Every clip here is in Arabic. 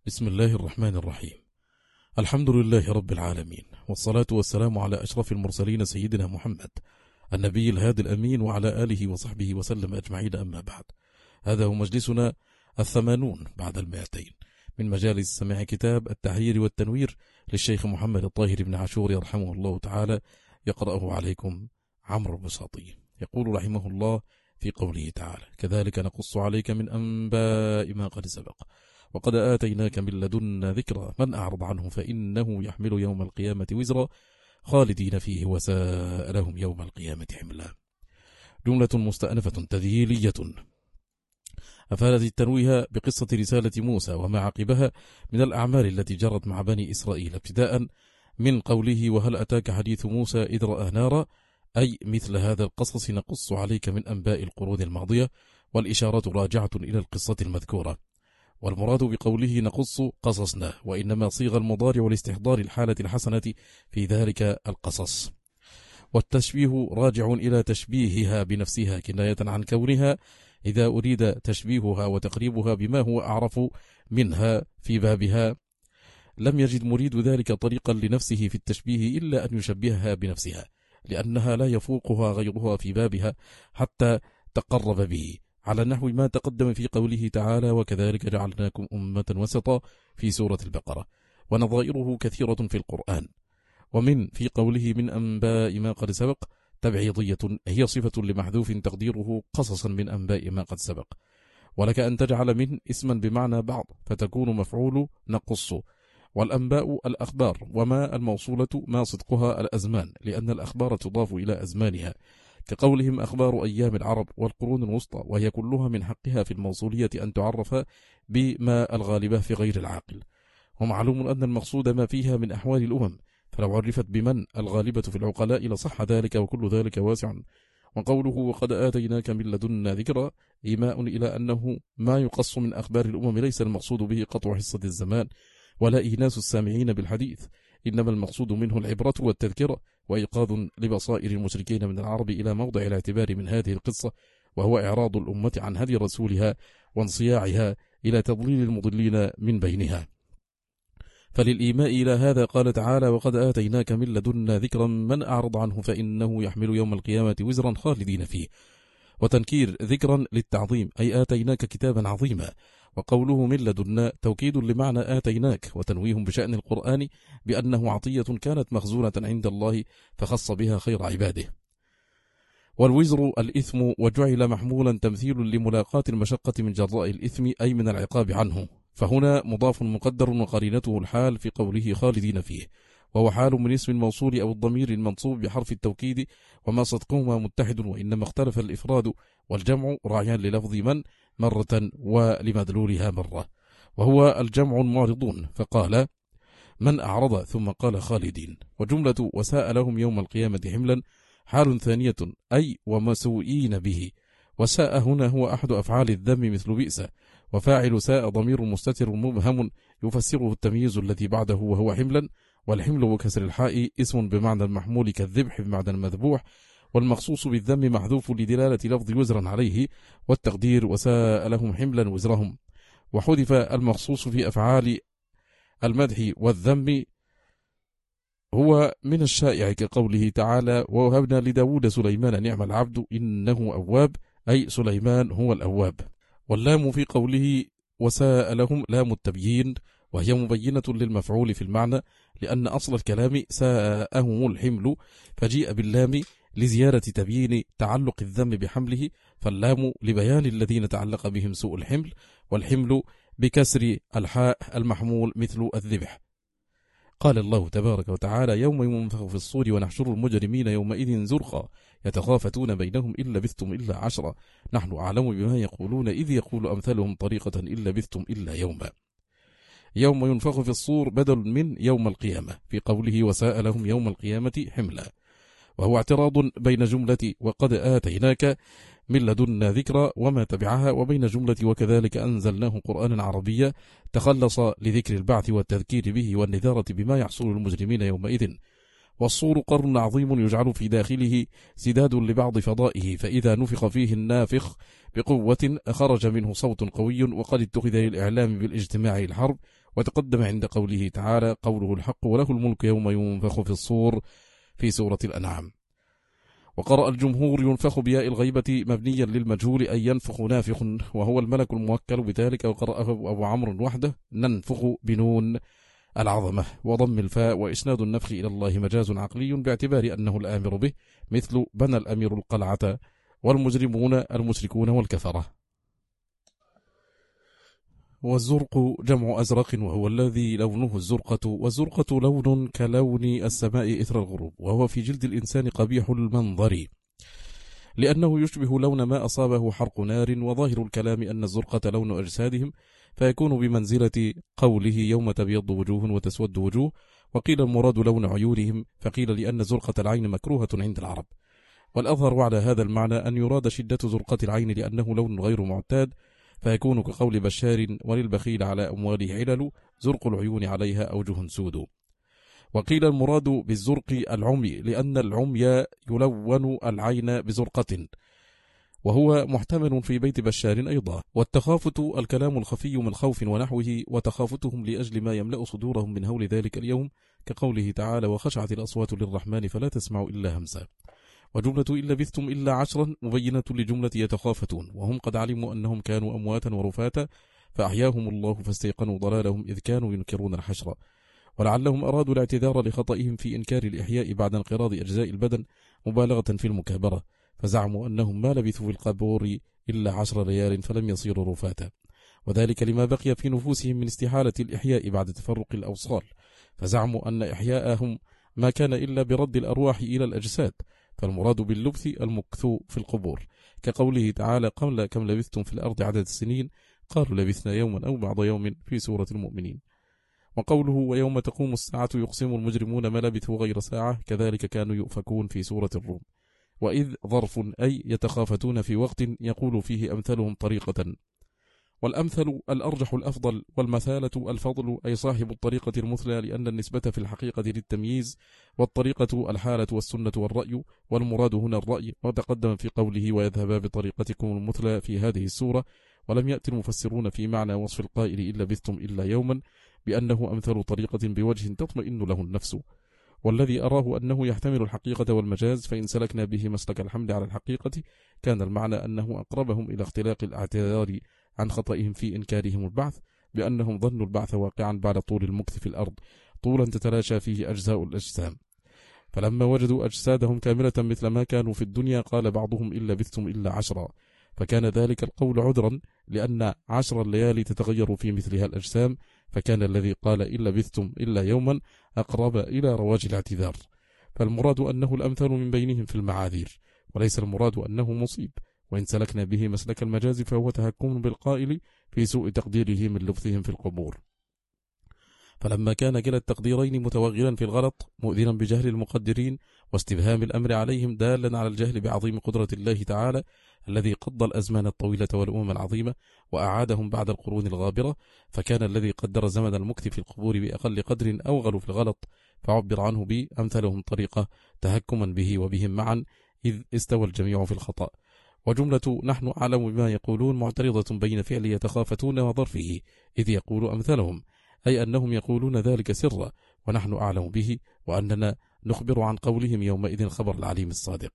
بسم الله الرحمن الرحيم. الحمد لله رب العالمين، والصلاة والسلام على أشرف المرسلين سيدنا محمد النبي الهادي الأمين وعلى آله وصحبه وسلم أجمعين، أما بعد. هذا هو مجلسنا 80 بعد 200 من مجالس سماع كتاب التحرير والتنوير للشيخ محمد الطاهر بن عاشور يرحمه الله تعالى، يقرأه عليكم عمرو البساطي. يقول رحمه الله في قوله تعالى: كذلك نقص عليك من أنباء ما قد سبق وقد آتيناك من لدنا ذكرى من أعرض عنه فإنه يحمل يوم القيامة وزرا خالدين فيه وساء لهم يوم القيامة حملا. جملة مستأنفة تذييلية أفادت التنويه بقصة رسالة موسى وما عقبها من الأعمال التي جرت مع بني إسرائيل، ابتداء من قوله: وهل أتاك حديث موسى إذ رأى نارا، أي مثل هذا القصص نقص عليك من أنباء القرون الماضية، والإشارة راجعة إلى القصة المذكورة. والمراد بقوله نقص قصصنا، وإنما صيغ المضارع لاستحضار الحالة الحسنة في ذلك القصص، والتشبيه راجع إلى تشبيهها بنفسها كناية عن كونها إذا أريد تشبيهها وتقريبها بما هو أعرف منها في بابها لم يجد مريد ذلك طريقا لنفسه في التشبيه إلا أن يشبهها بنفسها، لأنها لا يفوقها غيرها في بابها حتى تقرب به، على نحو ما تقدم في قوله تعالى: وكذلك جعلناكم أمة وسطا في سورة البقرة، ونظائره كثيرة في القرآن. ومن في قوله من أنباء ما قد سبق تبعيضية، هي صفة لمحذوف تقديره قصصا من أنباء ما قد سبق، ولك أن تجعل من اسما بمعنى بعض فتكون مفعول نقص. والأنباء الأخبار، وما الموصولة ما صدقها الأزمان، لأن الأخبار تضاف إلى أزمانها، كقولهم أخبار أيام العرب والقرون الوسطى، وهي كلها من حقها في الموصولية أن تعرف بما الغالبة في غير العاقل. ومعلوم أن المقصود ما فيها من أحوال الأمم، فلو عرفت بمن الغالبة في العقلاء لصح ذلك، وكل ذلك واسع. وقوله وقد آتيناك من لدنا ذكرى إيماء إلى أنه ما يقص من أخبار الأمم ليس المقصود به قطع حصة الزمان ولا إيناس السامعين بالحديث، إنما المقصود منه العبرة والتذكرة وإيقاظ لبصائر المشركين من العرب إلى موضع الاعتبار من هذه القصة، وهو إعراض الأمة عن هدي رسولها وانصياعها إلى تضليل المضلين من بينها. فللإيماء إلى هذا قال تعالى: وقد آتيناك من لدنا ذكرا من أعرض عنه فإنه يحمل يوم القيامة وزرا خالدين فيه. وتنكير ذكرا للتعظيم، أي آتيناك كتابا عظيما. وقوله من لدنا توكيد لمعنى آتيناك، وتنويه بشأن القرآن بأنه عطية كانت مخزونة عند الله فخص بها خير عباده. والوزر الإثم، وجعل محمولا تمثيل لملاقاة المشقة من جراء الإثم، أي من العقاب عنه، فهنا مضاف مقدر وقرينته الحال في قوله خالدين فيه، وهو حال من اسم الموصول أو الضمير المنصوب بحرف التوكيد، وما صدقهما متحد، وإنما اختلف الإفراد والجمع راعيا للفظ من مرة ولمدلولها مرة، وهو الجمع معرضون، فقال من أعرض ثم قال خالدين. وجملة وساء لهم يوم القيامة حملا حال ثانية، أي ومسوئين به. وساء هنا هو أحد أفعال الذم مثل بئس، وفاعل ساء ضمير مستتر مبهم يفسره التمييز الذي بعده وهو حملا. والحمل وكسر الحاء اسم بمعنى المحمول كالذبح بمعنى المذبوح، والمخصوص بالذم محذوف لدلالة لفظ وزرا عليه، والتقدير وساء لهم حملا وزرهم. وحذف المخصوص في أفعال المدح والذم هو من الشائع كقوله تعالى: ووهبنا لداود سليمان نعم العبد إنه أواب، أي سليمان هو الأواب. واللام في قوله وساء لهم لام التبيين، وهي مبينة للمفعول في المعنى، لأن أصل الكلام ساءهم الحمل، فجيء باللام لزيارة تبيين تعلق الذم بحمله، فاللام لبيان الذين تعلق بهم سوء الحمل، والحمل بكسر الحاء المحمول مثل الذبح. قال الله تبارك وتعالى: يوم ينفخ في الصور ونحشر المجرمين يومئذ زرقا يتخافتون بينهم إن لبثتم إلا عشرا نحن أعلم بما يقولون إذ يقول أمثالهم طريقة إن لبثتم إلا يوما. يوم ينفخ في الصور بدل من يوم القيامة في قوله وساء لهم يوم القيامة حملا، وهو اعتراض بين جملة وقد آتيناك من لدنا ذكرى وما تبعها، وبين جملة وكذلك أنزلناه قرآنا عربيا تخلص لذكر البعث والتذكير به والنذارة بما يحصل المجرمين يومئذ. والصور قرن عظيم يجعل في داخله سداد لبعض فضائه، فإذا نفخ فيه النافخ بقوة خرج منه صوت قوي، وقد اتخذ للإعلام بالاجتماع الحرب، وتقدم عند قوله تعالى قوله الحق وله الملك يوم ينفخ في الصور في سورة الأنعام. وقرأ الجمهور ينفخ بياء الغيبة مبنيا للمجهول أي ينفخ نافخ وهو الملك الموكل بذلك، وقرأه أبو عمرو وحده ننفخ بنون العظمة وضم الفاء، وإسناد النفخ إلى الله مجاز عقلي باعتبار أنه الآمر به، مثل بنى الأمير القلعة والمجرمون المشركون والكفرة. والزرق جمع أزرق وهو الذي لونه الزرقة، والزرقة لون كلون السماء إثر الغروب، وهو في جلد الإنسان قبيح المنظر لأنه يشبه لون ما أصابه حرق نار، وظاهر الكلام أن الزرقة لون أجسادهم، فيكون بمنزلة قوله يوم تبيض وجوه وتسود وجوه. وقيل المراد لون عيونهم، فقيل لأن زرقة العين مكروهة عند العرب. والأظهر على هذا المعنى أن يراد شدة زرقة العين لأنه لون غير معتاد، فيكون كقول بشار وللبخيل على أمواله علل زرق العيون عليها أوجه سود. وقيل المراد بالزرق العمي لأن العمي يلون العين بزرقة، وهو محتمل في بيت بشار أيضا. والتخافت الكلام الخفي من خوف ونحوه، وتخافتهم لأجل ما يملأ صدورهم من هول ذلك اليوم، كقوله تعالى وخشعت الأصوات للرحمن فلا تسمع إلا همسا. وجملة إن لبثتم إلا عشرا مبينة لجملة يتخافتون، وهم قد علموا أنهم كانوا أمواتا ورفاتا فأحياهم الله فاستيقنوا ضلالهم إذ كانوا ينكرون الحشر، ولعلهم أرادوا الاعتذار لخطئهم في إنكار الإحياء بعد انقراض أجزاء البدن مبالغة في المكابرة، فزعموا أنهم ما لبثوا في القبور إلا 10 ليال فلم يصيروا رفاتا، وذلك لما بقي في نفوسهم من استحالة الإحياء بعد تفرق الأوصال، فزعموا أن إحياءهم ما كان إلا برد الأرواح إلى الأجساد، فالمراد باللبث المكث في القبور، كقوله تعالى قال كم لبثتم في الأرض عدد السنين قالوا لبثنا يوما أو بعض يوم في سورة المؤمنين. وقوله ويوم تقوم الساعة يقسم المجرمون ما لبثوا غير ساعة كذلك كانوا يؤفكون في سورة الروم. وإذ ظرف أي يتخافتون في وقت يقول فيه أمثلهم طريقة، والأمثل الأرجح الأفضل، والمثالة الفضل أي صاحب الطريقة المثلى، لأن النسبة في الحقيقة للتمييز، والطريقة الحالة والسنة والرأي، والمراد هنا الرأي، وتقدم في قوله ويذهب بطريقتكم المثلى في هذه السورة. ولم يأتي المفسرون في معنى وصف القائل إن لبثتم إلا يوما بأنه أمثل طريقة بوجه تطمئن له النفس، والذي أراه أنه يحتمل الحقيقة والمجاز، فإن سلكنا به مسلك الحمد على الحقيقة كان المعنى أنه أقربهم إلى اختلاق الاعتذار عن خطئهم في إنكارهم البعث، بأنهم ظنوا البعث واقعا بعد طول المكث في الأرض طولا تتلاشى فيه أجزاء الأجسام، فلما وجدوا أجسادهم كاملة مثل ما كانوا في الدنيا قال بعضهم إن لبثتم إلا 10، فكان ذلك القول عذرا لأن 10 الليالي تتغير في مثلها الأجسام، فكان الذي قال إن لبثتم إلا يوما أقرب إلى رواج الاعتذار، فالمراد أنه الأمثل من بينهم في المعاذير، وليس المراد أنه مصيب. وإن سلكنا به مسلك المجاز فهو تهكم بالقائل في سوء تقديره من لبثهم في القبور، فلما كان كلا التقديرين متوغلا في الغلط مؤذنا بجهل المقدرين واستبهام الأمر عليهم دالا على الجهل بعظيم قدرة الله تعالى الذي قضى الأزمان الطويلة والأمم العظيمة وأعادهم بعد القرون الغابرة، فكان الذي قدر زمن المكث في القبور بأقل قدر أوغل في الغلط، فعبر عنه بأمثلهم طريقة تهكما به وبهم معا إذ استوى الجميع في الخطأ. وجملة نحن أعلم بما يقولون معترضة بين فعل يتخافتون وظرفه، إذ يقول أمثلهم أي أنهم يقولون ذلك سرا ونحن أعلم به، وأننا نخبر عن قولهم يومئذ خبر العليم الصادق.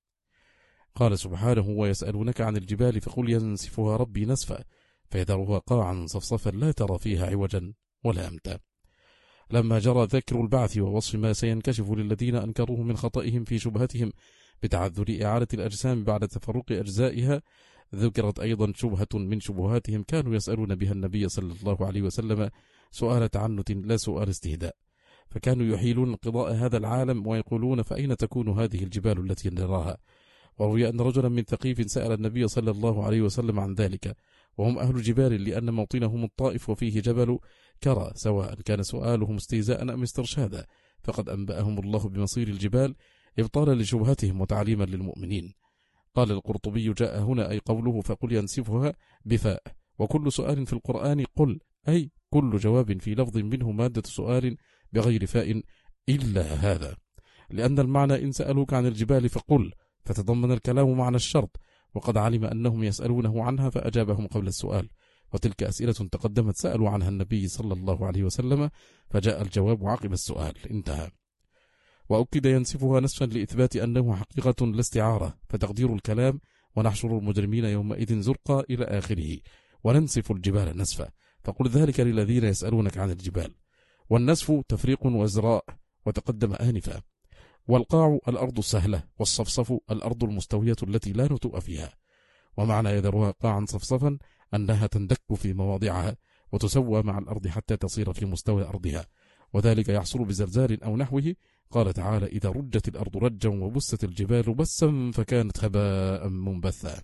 قال سبحانه ويسألونك عن الجبال فقل ينسفها ربي نسفا فيذرها قاعا صفصفا لا ترى فيها عوجا ولا أمتا. لما جرى ذكر البعث ووصف ما سينكشف للذين أنكروه من خطئهم في شبهتهم بتعذر إعادة الأجسام بعد تفرق أجزائها، ذكرت أيضا شبهة من شبهاتهم كانوا يسألون بها النبي صلى الله عليه وسلم سؤال تعنت لا سؤال استهداء، فكانوا يحيلون انقضاء هذا العالم ويقولون فأين تكون هذه الجبال التي نراها؟ وروي أن رجلا من ثقيف سأل النبي صلى الله عليه وسلم عن ذلك، وهم أهل جبال لأن موطنهم الطائف وفيه جبل كرى، سواء كان سؤالهم استهزاء أم استرشادا، فقد أنبأهم الله بمصير الجبال إبطالا لشبهتهم وتعليما للمؤمنين. قال القرطبي جاء هنا أي قوله فقل ينسفها بفاء، وكل سؤال في القرآن قل، أي كل جواب في لفظ منه مادة سؤال بغير فاء إلا هذا، لأن المعنى إن سألوك عن الجبال فقل فتضمن الكلام معنى الشرط، وقد علم أنهم يسألونه عنها فأجابهم قبل السؤال، وتلك أسئلة تقدمت سألوا عنها النبي صلى الله عليه وسلم فجاء الجواب عقب السؤال. انتهى. وأكد ينسفها نسفا لإثبات أنه حقيقة لا استعارة، فتقدير الكلام: ونحشر المجرمين يومئذ زرقا إلى آخره، وننسف الجبال نسفا، فقل ذلك للذين يسألونك عن الجبال. والنسف تفريق وازراء، وتقدم آنفا. والقاع الأرض السهلة، والصفصف الأرض المستوية التي لا نتوء فيها. ومعنى يذرها قاعا صفصفا أنها تندك في مواضعها وتسوى مع الأرض حتى تصير في مستوى أرضها، وذلك يحصل بزلزال أو نحوه. قال تعالى: إذا رجت الأرض رجا وبست الجبال بسا فكانت هباء منبثا.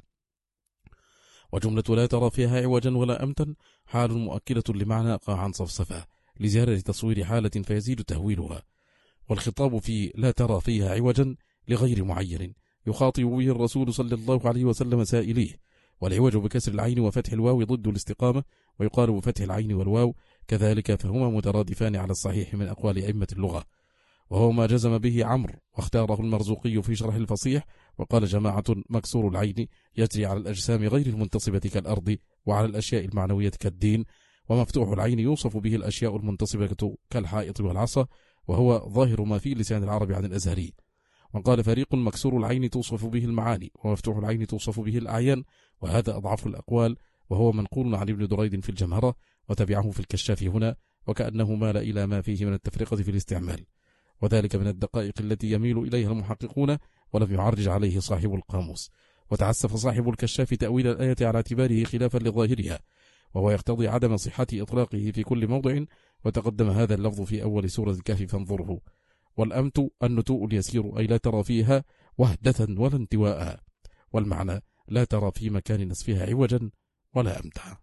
وجملة لا ترى فيها عوجا ولا أمتا حال مؤكدة لمعنى قاعا صفصفا لزيادة تصوير حالة فيزيد تهويلها. والخطاب في لا ترى فيها عوجا لغير معين يخاطب به الرسول صلى الله عليه وسلم سائليه. والعوج بكسر العين وفتح الواو ضد الاستقامة، ويقال بفتح العين والواو كذلك، فهما مترادفان على الصحيح من أقوال أئمة اللغة، وهو ما جزم به عمرو واختاره المرزوقي في شرح الفصيح. وقال جماعة: مكسور العين يجري على الأجسام غير المنتصبة كالأرض وعلى الأشياء المعنوية كالدين، ومفتوح العين يوصف به الأشياء المنتصبة كالحائط والعصا، وهو ظاهر ما في لسان العرب عن الأزهري. وقال فريق: مكسور العين توصف به المعاني، ومفتوح العين توصف به الأعيان، وهذا أضعف الأقوال، وهو منقول عن ابن دريد في الجمهرة، وتبعه في الكشاف هنا، وكأنه مال إلى ما فيه من التفرقة في الاستعمال، وذلك من الدقائق التي يميل إليها المحققون، ولم يعرج عليه صاحب القاموس. وتعسف صاحب الكشاف تأويل الآية على اعتباره خلافا لظاهرها، وهو يقتضي عدم صحة إطلاقه في كل موضع، وتقدم هذا اللفظ في أول سورة الكهف فانظره. والأمت النتوء اليسير، أي لا ترى فيها وهدة ولا انتواء، والمعنى لا ترى في مكان نسفها عوجا ولا أمتع.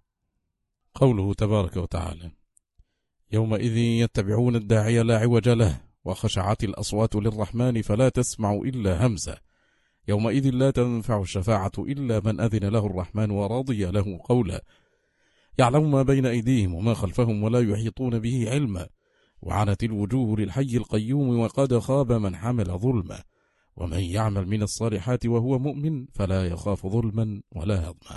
قوله تبارك وتعالى: يومئذ يتبعون الداعي لا عوج له وخشعت الأصوات للرحمن فلا تسمع إلا همسا. يومئذ لا تنفع الشفاعة إلا من أذن له الرحمن ورضي له قولا. يعلم ما بين أيديهم وما خلفهم ولا يحيطون به علما. وعنت الوجوه للحي القيوم وقد خاب من حمل ظلما. ومن يعمل من الصالحات وهو مؤمن فلا يخاف ظلما ولا هضما.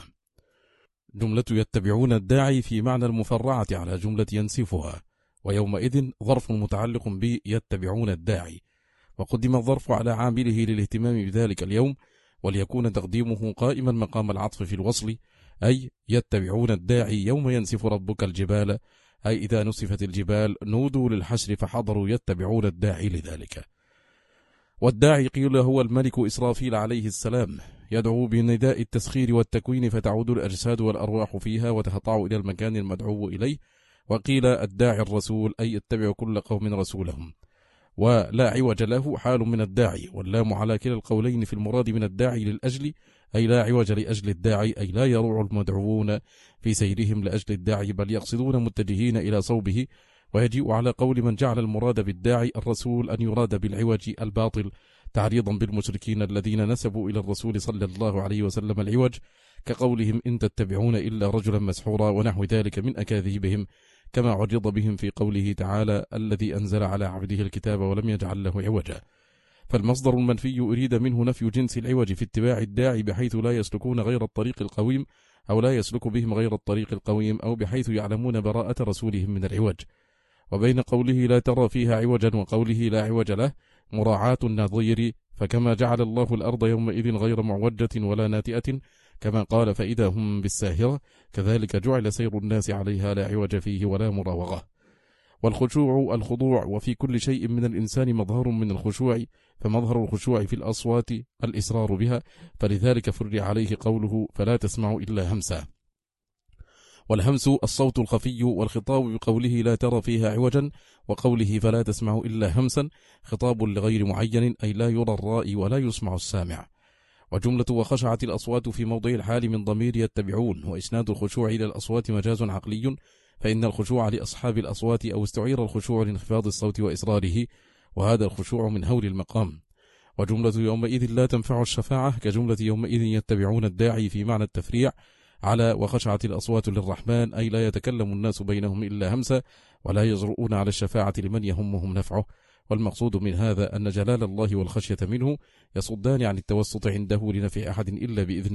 جملة يتبعون الداعي في معنى المفرعة على جملة ينسفها، ويومئذ ظرف متعلق بيتبعون الداعي، وقدم الظرف على عامله للاهتمام بذلك اليوم، وليكون تقديمه قائما مقام العطف في الوصل، أي يتبعون الداعي يوم ينسف ربك الجبال، أي إذا نسفت الجبال نودوا للحشر فحضروا يتبعون الداعي لذلك. والداعي قيل هو الملك إسرافيل عليه السلام، يدعو بنداء التسخير والتكوين فتعود الأجساد والأرواح فيها وتهطع إلى المكان المدعو إليه. وقيل الداعي الرسول، أي اتبع كل قوم رسولهم. ولا عوج له حال من الداعي، واللام على كلا القولين في المراد من الداعي للأجل، أي لا عوج لأجل الداعي، أي لا يروع المدعوون في سيرهم لأجل الداعي، بل يقصدون متجهين إلى صوبه. ويجيء على قول من جعل المراد بالداعي الرسول أن يراد بالعوج الباطل، تعريضا بالمشركين الذين نسبوا إلى الرسول صلى الله عليه وسلم العوج، كقولهم إن تتبعون إلا رجلا مسحورا ونحو ذلك من أكاذيبهم، كما عرض بهم في قوله تعالى الذي أنزل على عبده الكتاب ولم يجعل له عوجا. فالمصدر المنفي أريد منه نفي جنس العوج في اتباع الداعي، بحيث لا يسلكون غير الطريق القويم، أو لا يسلك بهم غير الطريق القويم، أو بحيث يعلمون براءة رسولهم من العوج. وبين قوله لا ترى فيها عوجا وقوله لا عوج له مراعاة النظير، فكما جعل الله الأرض يومئذ غير معوجة ولا ناتئة، كما قال فإذا هم بالساهرة، كذلك جعل سير الناس عليها لا عوج فيه ولا مراوغة. والخشوع الخضوع، وفي كل شيء من الإنسان مظهر من الخشوع، فمظهر الخشوع في الأصوات الإصرار بها، فلذلك فرع عليه قوله فلا تسمع إلا همسا. والهمس الصوت الخفي، والخطاب بقوله لا ترى فيها عوجا وقوله فلا تسمع إلا همسا خطاب لغير معين، أي لا يرى الرائي ولا يسمع السامع. وجملة وخشعت الأصوات في موضع الحال من ضمير يتبعون، وإسناد الخشوع إلى الأصوات مجاز عقلي، فإن الخشوع لأصحاب الأصوات، أو استعير الخشوع لانخفاض الصوت وإصراره، وهذا الخشوع من هول المقام. وجملة يومئذ لا تنفع الشفاعة كجملة يومئذ يتبعون الداعي في معنى التفريع على وخشعت الأصوات للرحمن، أي لا يتكلم الناس بينهم إلا همسا، ولا يجرؤون على الشفاعة لمن يهمهم نفعه. والمقصود من هذا أن جلال الله والخشية منه يصدان عن التوسط عنده لنفع أحد إلا بإذنه،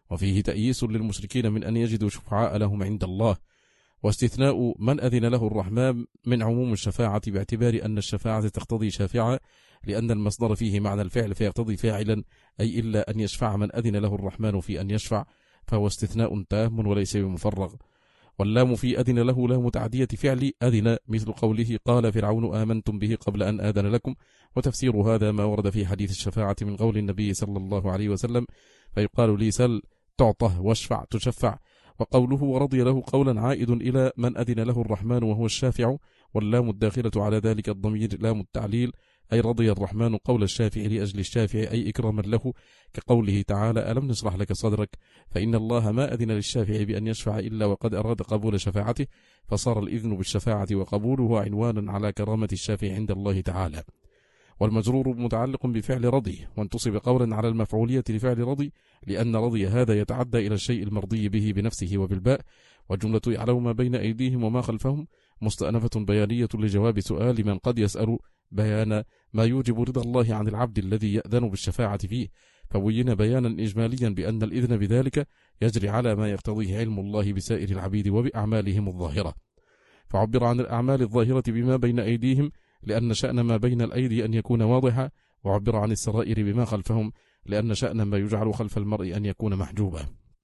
وفيه تأييس للمشركين من أن يجدوا شفعاء لهم عند الله، واستثناء من أذن له الرحمن من عموم الشفاعة باعتبار أن الشفاعة تقتضي شافعا، لأن المصدر فيه معنى الفعل فيقتضي فاعلا، أي إلا أن يشفع من أذن له الرحمن في أن يشفع، فهو استثناء تام وليس بمفرغ. واللام في أذن له لام تعدية فعل أذن، مثل قوله قال فرعون آمنتم به قبل أن آذن لكم. وتفسير هذا ما ورد في حديث الشفاعة من قول النبي صلى الله عليه وسلم فيقال لي سل تعطه واشفع تشفع، وقوله ورضي له قولا عائد إلى من أذن له الرحمن وهو الشافع، واللام الداخلة على ذلك الضمير لام التعليل، أي رضي الرحمن قول الشافع لأجل الشافع، أي إكراما له، كقوله تعالى ألم نشرح لك صدرك، فإن الله ما أذن للشافع بأن يشفع إلا وقد أراد قبول شفاعته، فصار الإذن بالشفاعة وقبوله عنوانا على كرامة الشافع عند الله تعالى. والمجرور متعلق بفعل رضي، وانتصب قولا على المفعولية لفعل رضي، لأن رضي هذا يتعدى إلى الشيء المرضي به بنفسه وبالباء. والجملة يعلم ما بين أيديهم وما خلفهم مستأنفة بيانية لجواب سؤال من قد يسأل بيان ما يوجب رضا الله عن العبد الذي يأذن بالشفاعة فيه، فبين بيانا إجماليا بأن الإذن بذلك يجري على ما يقتضيه علم الله بسائر العبيد وبأعمالهم الظاهرة، فعبر عن الأعمال الظاهرة بما بين أيديهم لأن شأن ما بين الأيدي أن يكون واضحا، وعبر عن السرائر بما خلفهم لأن شأن ما يجعل خلف المرء أن يكون محجوبا.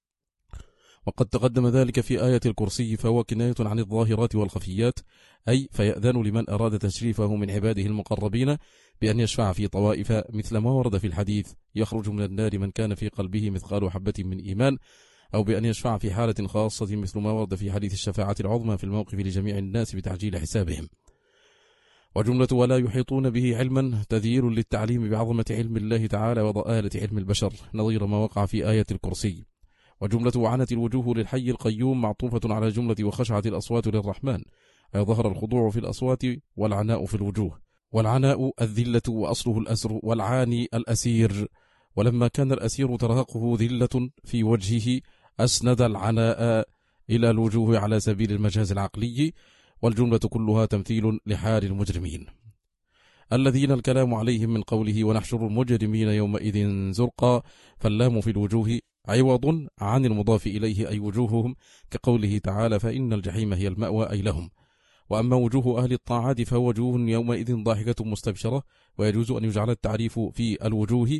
وقد تقدم ذلك في آية الكرسي، فهو كناية عن الظاهرات والخفيات، أي فيأذن لمن أراد تشريفه من عباده المقربين بأن يشفع في طوائف، مثل ما ورد في الحديث يخرج من النار من كان في قلبه مثقال حبة من إيمان، أو بأن يشفع في حالة خاصة مثل ما ورد في حديث الشفاعة العظمى في الموقف لجميع الناس بتعجيل حسابهم. وجملة ولا يحيطون به علما تذيير للتعليم بعظمة علم الله تعالى وضآلة علم البشر، نظير ما وقع في آية الكرسي. وجملة وعنت الوجوه للحي القيوم معطوفة على جملة وخشعت الأصوات للرحمن، أي ظهر الخضوع في الأصوات والعناء في الوجوه. والعناء الذلة وأصله الأسر، والعاني الأسير، ولما كان الأسير ترهقه ذلة في وجهه أسند العناء إلى الوجوه على سبيل المجاز العقلي، والجملة كلها تمثيل لحال المجرمين الذين الكلام عليهم من قوله ونحشر المجرمين يومئذ زرقا، فاللام في الوجوه عوض عن المضاف إليه أي وجوههم، كقوله تعالى فإن الجحيم هي المأوى أي لهم. وأما وجوه أهل الطاعات فهو وجوه يومئذ ضاحكة مستبشرة، ويجوز أن يجعل التعريف في الوجوه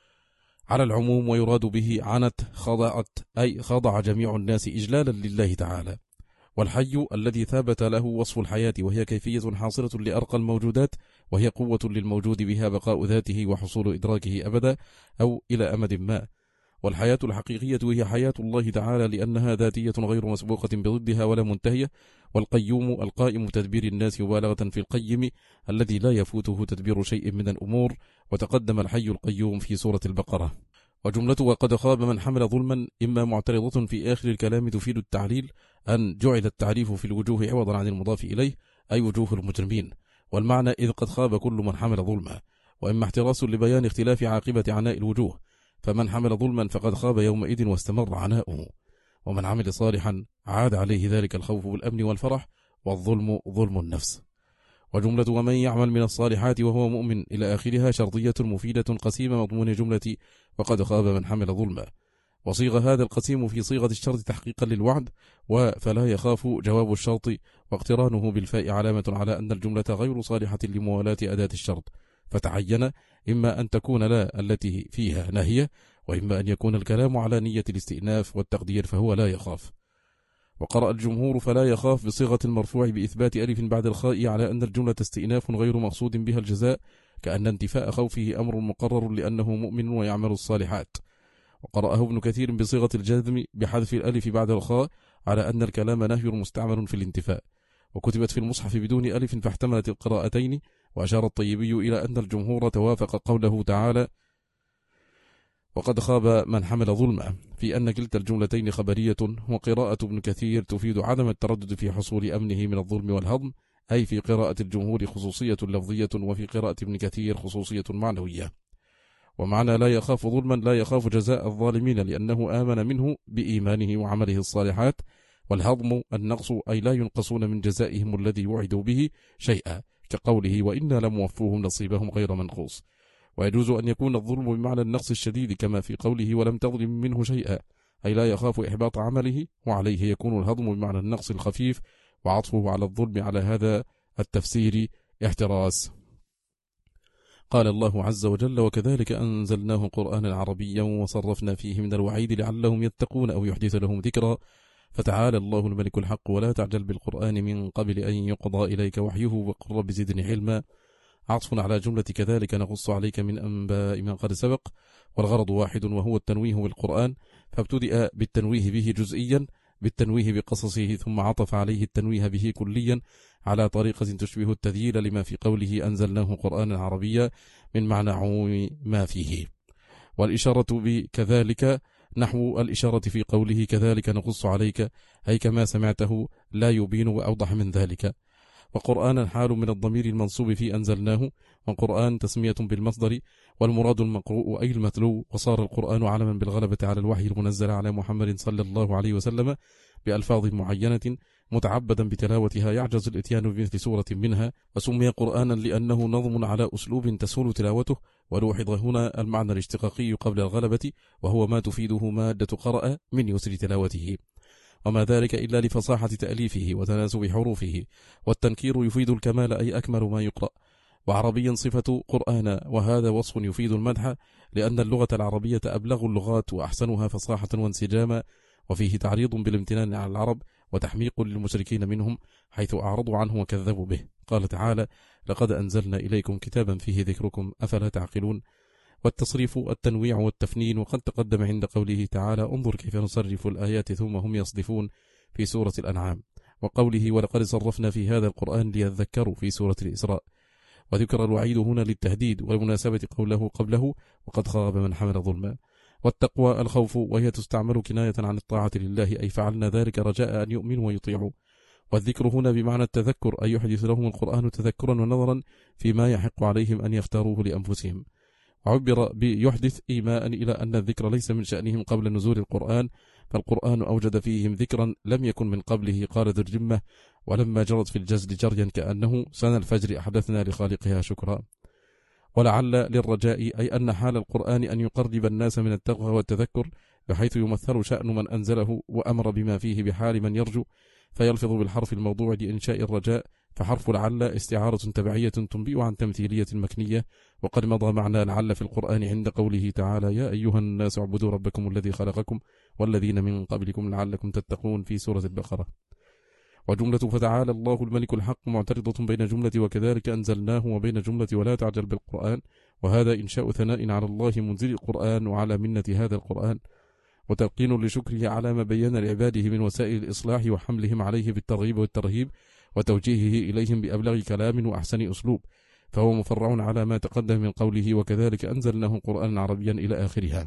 على العموم، ويراد به عنت خضعت أي خضع جميع الناس إجلالا لله تعالى. والحي الذي ثابت له وصف الحياة، وهي كيفية حاصلة لأرقى الموجودات، وهي قوة للموجود بها بقاء ذاته وحصول إدراكه أبدا أو إلى أمد ما. والحياة الحقيقية هي حياة الله تعالى لأنها ذاتية غير مسبوقة بضدها ولا منتهية. والقيوم القائم تدبير الناس مبالغة في القيم الذي لا يفوته تدبير شيء من الأمور، وتقدم الحي القيوم في سورة البقرة. وجملة وقد خاب من حمل ظلما إما معترضة في آخر الكلام تفيد التعليل، أن جعل التعريف في الوجوه عوضا عن المضاف إليه أي وجوه المجرمين، والمعنى إذ قد خاب كل من حمل ظلما، وإما احتراس لبيان اختلاف عاقبة عناء الوجوه، فمن حمل ظلما فقد خاب يومئذ واستمر عناؤه، ومن عمل صالحا عاد عليه ذلك الخوف بالأمن والفرح، والظلم ظلم النفس. وجملة ومن يعمل من الصالحات وهو مؤمن إلى آخرها شرطية مفيدة قسيمة مضمون جملة وقد خاب من حمل ظلما، وصيغ هذا القسيم في صيغة الشرط تحقيقا للوعد، وفلا يخاف جواب الشرط، واقترانه بالفاء علامة على أن الجملة غير صالحة لموالاة أداة الشرط، فتعين إما أن تكون لا التي فيها نهية، وإما أن يكون الكلام على نية الاستئناف والتقدير فهو لا يخاف. وقرأ الجمهور فلا يخاف بصيغة المرفوع بإثبات ألف بعد الخاء على أن الجملة استئناف غير مقصود بها الجزاء، كأن انتفاء خوفه أمر مقرر لأنه مؤمن ويعمل الصالحات. وقرأه ابن كثير بصيغة الجزم بحذف الألف بعد الخاء على أن الكلام نهي مستعمل في الانتفاء، وكتبت في المصحف بدون ألف فاحتملت القراءتين. وأشار الطيبي إلى أن الجمهور توافق قوله تعالى وقد خاب من حمل ظلما في أن كلتا الجملتين خبرية، وقراءة ابن كثير تفيد عدم التردد في حصول أمنه من الظلم والهضم، أي في قراءة الجمهور خصوصية لفظية، وفي قراءة ابن كثير خصوصية معنوية. ومعنى لا يخاف ظلما لا يخاف جزاء الظالمين لأنه آمن منه بإيمانه وعمله الصالحات، والهضم النقص أي لا ينقصون من جزائهم الذي وعدوا به شيئا، كقوله وإنا لموفوهم نصيبهم غير منقوص. ويجوز أن يكون الظلم بمعنى النقص الشديد كما في قوله ولم تظلم منه شيئا، أي لا يخاف إحباط عمله، وعليه يكون الهضم بمعنى النقص الخفيف، وعطفه على الظلم على هذا التفسير احتراس. قال الله عز وجل: وكذلك أنزلناه قرآنا عربيا وصرفنا فيه من الوعيد لعلهم يتقون أو يحدث لهم ذكرا فتعالى الله الملك الحق ولا تعجل بالقرآن من قبل أن يقضى إليك وحيه وقل رب زدني علما. عطف على جملة كذلك نقص عليك من أنباء ما قد سبق، والغرض واحد وهو التنويه بالقرآن، فابتدأ بالتنويه به جزئيا بالتنويه بقصصه، ثم عطف عليه التنويه به كليا على طريقة تشبه التذييل لما في قوله أنزلناه قرآنا عربيا من معنى عموم ما فيه. والإشارة بكذلك نحو الإشارة في قوله كذلك نقص عليك، أي كما سمعته لا يبين وأوضح من ذلك. وقرآنا حال من الضمير المنصوب في أنزلناه، وقرآن تسمية بالمصدر، والمراد المقروء أي المتلو، وصار القرآن علما بالغلبة على الوحي المنزل على محمد صلى الله عليه وسلم بألفاظ معينة متعبدا بتلاوتها يعجز الاتيان بمثل سورة منها، وسمي قرآنا لأنه نظم على أسلوب تسهل تلاوته. ولوحظ هنا المعنى الاشتقاقي قبل الغلبة، وهو ما تفيده مادة قرأ من يسر تلاوته، وما ذلك إلا لفصاحة تأليفه وتناسب حروفه، والتنكير يفيد الكمال أي أكمل ما يقرأ. وعربيا صفة قرآن، وهذا وصف يفيد المدح، لأن اللغة العربية أبلغ اللغات وأحسنها فصاحة وانسجاما، وفيه تعريض بالامتنان على العرب وتحميق للمشركين منهم حيث أعرضوا عنه وكذبوا به. قال تعالى: لقد أنزلنا إليكم كتابا فيه ذكركم أفلا تعقلون. والتصريف التنويع والتفنين، وقد تقدم عند قوله تعالى: انظر كيف نصرف الآيات ثم هم يصدفون في سورة الأنعام، وقوله: ولقد صرفنا في هذا القرآن ليذكروا في سورة الإسراء. وذكر الوعيد هنا للتهديد، والمناسبة قوله قبله: وقد خاب من حمل ظلما. والتقوى الخوف، وهي تستعمل كناية عن الطاعة لله، أي فعلنا ذلك رجاء أن يؤمنوا ويطيعوا. والذكر هنا بمعنى التذكر، أي يحدث لهم القرآن تذكرا ونظرا فيما يحق عليهم أن يختاروه لأنفسهم. عبر بيحدث إيماء إلى أن الذكر ليس من شأنهم قبل نزول القرآن، فالقرآن أوجد فيهم ذكرا لم يكن من قبله. قال ذو الجمة: ولما جرت في الجزل جريا كأنه سنى الفجر أحدثنا لخالقها شكرا. ولعل للرجاء، أي أن حال القرآن أن يقرب الناس من التقوى والتذكر، بحيث يمثل شأن من أنزله وأمر بما فيه بحال من يرجو، فيلفظ بالحرف الموضوع لإنشاء الرجاء، فحرف لعل استعارة تبعية تنبئ عن تمثيلية مكنية. وقد مضى معنى لعل في القرآن عند قوله تعالى: يا أيها الناس اعبدوا ربكم الذي خلقكم والذين من قبلكم لعلكم تتقون في سورة البقرة. وجملة فتعالى الله الملك الحق معترضة بين جملة وكذلك أنزلناه وبين جملة ولا تعجل بالقرآن، وهذا إنشاء ثناء على الله منزل القرآن وعلى منة هذا القرآن، وتلقين لشكره على ما بين لعباده من وسائل الإصلاح وحملهم عليه بالترغيب والترهيب، وتوجيهه إليهم بأبلغ كلام وأحسن أسلوب، فهو مفرع على ما تقدم من قوله وكذلك أنزلناه قرآنا عربيا إلى آخرها.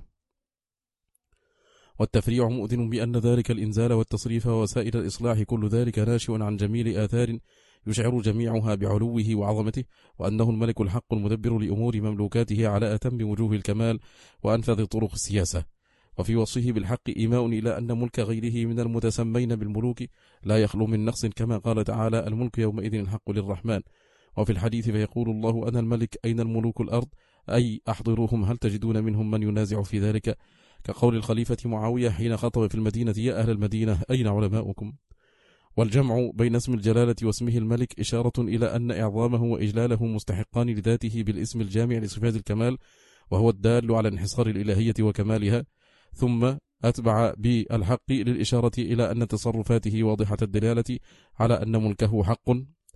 والتفريع مؤذن بأن ذلك الإنزال والتصريف ووسائل الإصلاح كل ذلك ناشئ عن جميل آثار يشعر جميعها بعلوه وعظمته، وأنه الملك الحق المدبر لأمور مملوكاته على أتم وجوه الكمال وأنفذ طرق السياسة. وفي وصفه بالحق إيماء إلى أن ملك غيره من المتسمين بالملوك لا يخلو من نقص، كما قال تعالى: الملك يومئذ الحق للرحمن. وفي الحديث: فيقول الله أنا الملك أين الملوك الأرض، أي أحضروهم هل تجدون منهم من ينازع في ذلك، كقول الخليفة معاوية حين خطب في المدينة: يا أهل المدينة أين علماؤكم. والجمع بين اسم الجلالة واسمه الملك إشارة إلى أن إعظامه وإجلاله مستحقان لذاته بالاسم الجامع لصفات الكمال، وهو الدال على انحصار الإلهية وكمالها، ثم أتبع بالحق للإشارة إلى أن تصرفاته واضحة الدلالة على أن ملكه حق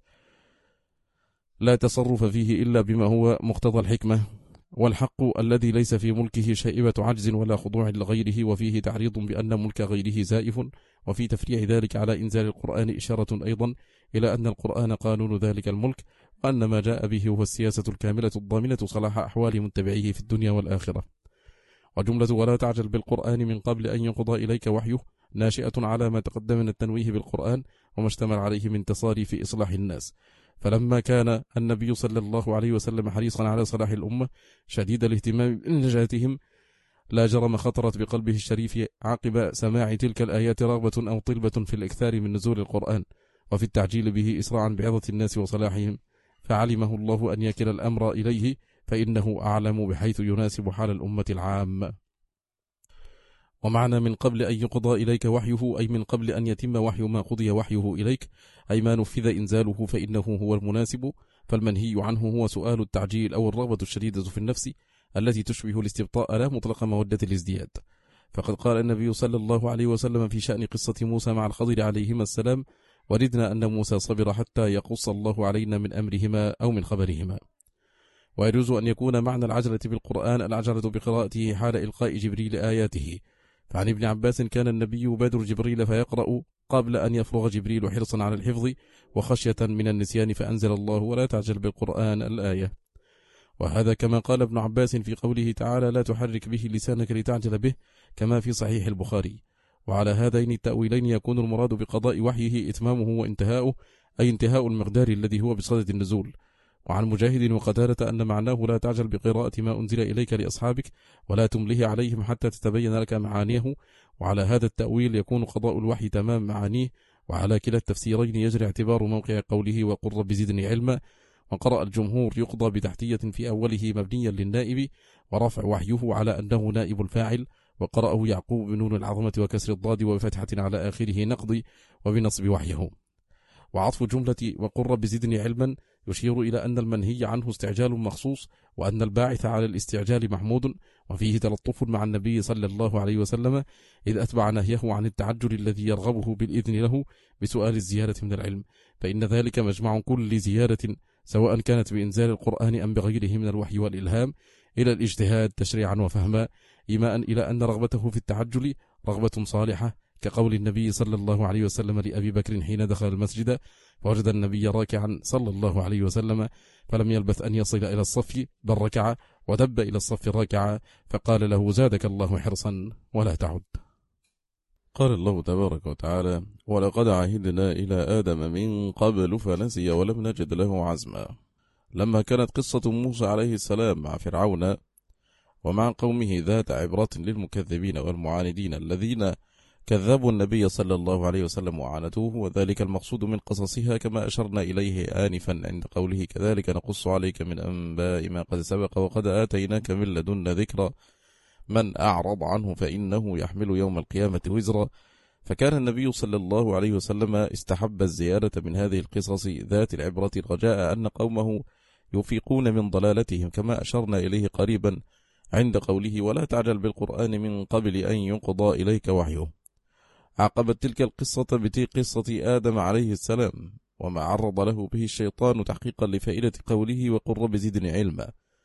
لا تصرف فيه إلا بما هو مقتضى الحكمة، والحق الذي ليس في ملكه شائبة عجز ولا خضوع لغيره. وفيه تعريض بأن ملك غيره زائف، وفي تفريع ذلك على إنزال القرآن إشارة أيضا إلى أن القرآن قانون ذلك الملك، وأن ما جاء به هو السياسة الكاملة الضامنة صلاح أحوال متبعيه في الدنيا والآخرة. وجملة ولا تعجل بالقرآن من قبل أن يقضى إليك وحيه ناشئة على ما تقدم من التنويه بالقرآن وما اشتمل عليه من تصاريف إصلاح الناس. فلما كان النبي صلى الله عليه وسلم حريصا على صلاح الأمة شديد الاهتمام بنجاتهم، لا جرم خطرت بقلبه الشريف عقب سماع تلك الآيات رغبة أو طلبة في الإكثار من نزول القرآن وفي التعجيل به إسراعا بعظة الناس وصلاحهم، فعلمه الله أن يكل الأمر إليه، فإنه أعلم بحيث يناسب حال الأمة العامة. ومعنى من قبل أن يقضى إليك وحيه أي من قبل أن يتم وحي ما قضي وحيه إليك، أي ما نفذ إنزاله فإنه هو المناسب. فالمنهي عنه هو سؤال التعجيل أو الرغبة الشديدة في النفس التي تشبه الاستبطاء لا مطلق مودة الازدياد. فقد قال النبي صلى الله عليه وسلم في شأن قصة موسى مع الخضر عليهما السلام: وردنا أن موسى صبر حتى يقص الله علينا من أمرهما أو من خبرهما. ويجوز أن يكون معنى العجلة بالقرآن العجلة بقراءته حال إلقاء جبريل آياته. فعن ابن عباس: كان النبي يبادر جبريل فيقرأ قبل أن يفرغ جبريل حرصا على الحفظ وخشية من النسيان، فأنزل الله: ولا تعجل بالقرآن الآية. وهذا كما قال ابن عباس في قوله تعالى: لا تحرك به لسانك لتعجل به، كما في صحيح البخاري. وعلى هذين التأويلين يكون المراد بقضاء وحيه إتمامه وانتهاؤه، أي انتهاء المقدار الذي هو بصدد النزول. وعن مجاهد وقتادة أن معناه: لا تعجل بقراءة ما أنزل إليك لأصحابك ولا تمله عليهم حتى تتبين لك معانيه. وعلى هذا التأويل يكون قضاء الوحي تمام معانيه. وعلى كلا التفسيرين يجري اعتبار موقع قوله: وقل رب زدني علما. وقرأ الجمهور: يقضى بتحتية في أوله مبنيا للنائب، ورفع وحيه على أنه نائب الفاعل. وقرأه يعقوب بنون العظمة وكسر الضاد وبفتحة على آخره نقضي، وبنصب وحيه. وعطف جملة وقل رب زدني علما يشير إلى أن المنهي عنه استعجال مخصوص، وأن الباعث على الاستعجال محمود. وفيه تلطف مع النبي صلى الله عليه وسلم، إذ أتبع نهيه عن التعجل الذي يرغبه بالإذن له بسؤال الزيادة من العلم، فإن ذلك مجمع كل زيادة سواء كانت بإنزال القرآن أم بغيره من الوحي والإلهام إلى الاجتهاد تشريعا وفهما، إيماء إلى أن رغبته في التعجل رغبة صالحة، كقول النبي صلى الله عليه وسلم لأبي بكر حين دخل المسجد فوجد النبي راكعا صلى الله عليه وسلم، فلم يلبث أن يصل إلى الصف بل ركع ودب إلى الصف راكعا، فقال له: زادك الله حرصا ولا تعد. قال الله تبارك وتعالى: ولقد عهدنا إلى آدم من قبل فنسي ولم نجد له عزما. لما كانت قصة موسى عليه السلام مع فرعون ومع قومه ذات عبرة للمكذبين والمعاندين الذين كذبوا النبي صلى الله عليه وسلم وعانتوه، وذلك المقصود من قصصها كما أشرنا إليه آنفا عند قوله: كذلك نقص عليك من أنباء ما قد سبق وقد آتيناك من لدنا ذكرى من أعرض عنه فإنه يحمل يوم القيامة وزرا. فكان النبي صلى الله عليه وسلم استحب الزيادة من هذه القصص ذات العبرة رجاء أن قومه يفيقون من ضلالتهم، كما أشرنا إليه قريبا عند قوله: ولا تعجل بالقرآن من قبل أن يقضى إليك وحيه. عقبت تلك القصة بقصة آدم عليه السلام وما عرض له به الشيطان تحقيقا لفائدة قوله: وقل رب زدني علما.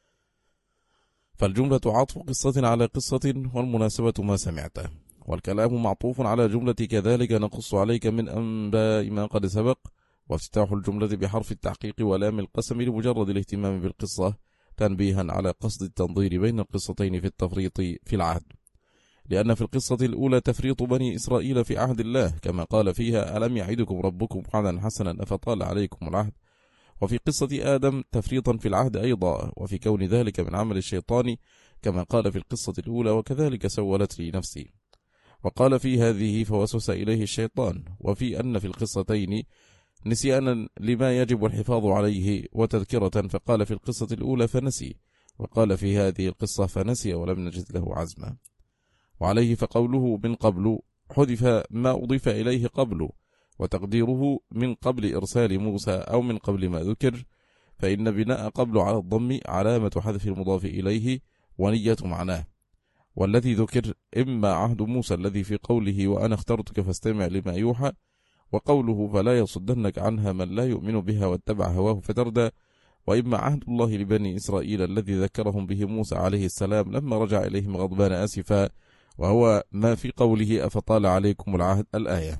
فالجملة عطف قصة على قصة، والمناسبة ما سمعته، والكلام معطوف على جملة كذلك نقص عليك من أنباء ما قد سبق، وافتتاح الجملة بحرف التحقيق ولام القسم لمجرد الاهتمام بالقصة، تنبيها على قصد التنظير بين القصتين في التفريط في العهد، لأن في القصة الأولى تفريط بني إسرائيل في عهد الله كما قال فيها: ألم يعدكم ربكم وعدا حسنا أفطال عليكم العهد. وفي قصة آدم تفريطا في العهد أيضا، وفي كون ذلك من عمل الشيطان كما قال في القصة الأولى: وكذلك سولت لي نفسي. وقال في هذه: فوسوس إليه الشيطان. وفي أن في القصتين نسيانا لما يجب الحفاظ عليه وتذكرة، فقال في القصة الأولى: فنسي، وقال في هذه القصة: فنسي ولم نجد له عزما. وعليه فقوله من قبل حذف ما أضيف إليه قبل، وتقديره من قبل إرسال موسى أو من قبل ما ذكر، فإن بناء قبل على الضم علامة حذف المضاف إليه ونية معناه. والذي ذكر إما عهد موسى الذي في قوله: وأنا اخترتك فاستمع لما يوحى، وقوله: فلا يصدنك عنها من لا يؤمن بها واتبع هواه فتردى، وإما عهد الله لبني إسرائيل الذي ذكرهم به موسى عليه السلام لما رجع إليهم غضبان آسفا، وهو ما في قوله: أفطال عليكم العهد الآية.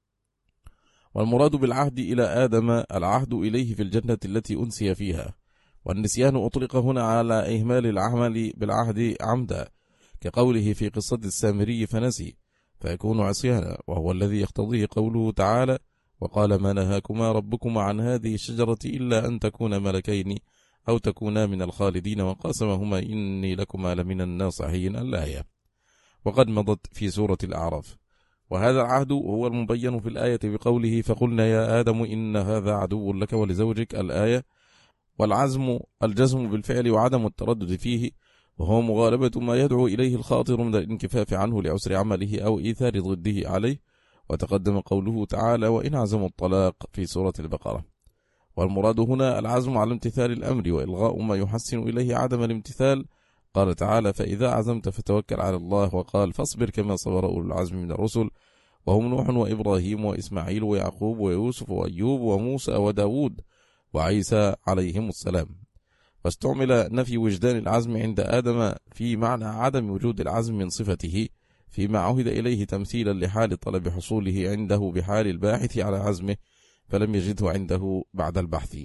والمراد بالعهد إلى آدم العهد إليه في الجنة التي أنسي فيها، والنسيان أطلق هنا على إهمال العمل بالعهد عمدا، كقوله في قصة السامري: فنسي، فيكون عصيانا، وهو الذي يقتضيه قوله تعالى: وقال ما نهاكما ربكما عن هذه الشجرة إلا أن تكونا ملكين أو تكونا من الخالدين وقاسمهما إني لكما لمن الناصحين الآية. وقد مضت في سورة الأعراف. وهذا العهد هو المبين في الآية بقوله: فقلنا يا آدم إن هذا عدو لك ولزوجك الآية. والعزم الجزم بالفعل وعدم التردد فيه، وهو مغالبة ما يدعو إليه الخاطر من الانكفاف عنه لعسر عمله أو إيثار ضده عليه. وتقدم قوله تعالى: وإن عزموا الطلاق في سورة البقرة. والمراد هنا العزم على امتثال الأمر وإلغاء ما يحسن إليه عدم الامتثال. قال تعالى: فإذا عزمت فتوكل على الله. وقال: فاصبر كما صبر أولو العزم من الرسل وهم نوح وإبراهيم وإسماعيل ويعقوب ويوسف وأيوب وموسى وداود وعيسى عليهم السلام. فاستعمل نفي وجدان العزم عند آدم في معنى عدم وجود العزم من صفته، فيما عهد إليه تمثيلا لحال طلب حصوله عنده بحال الباحث على عزمه فلم يجده عنده بعد البحث.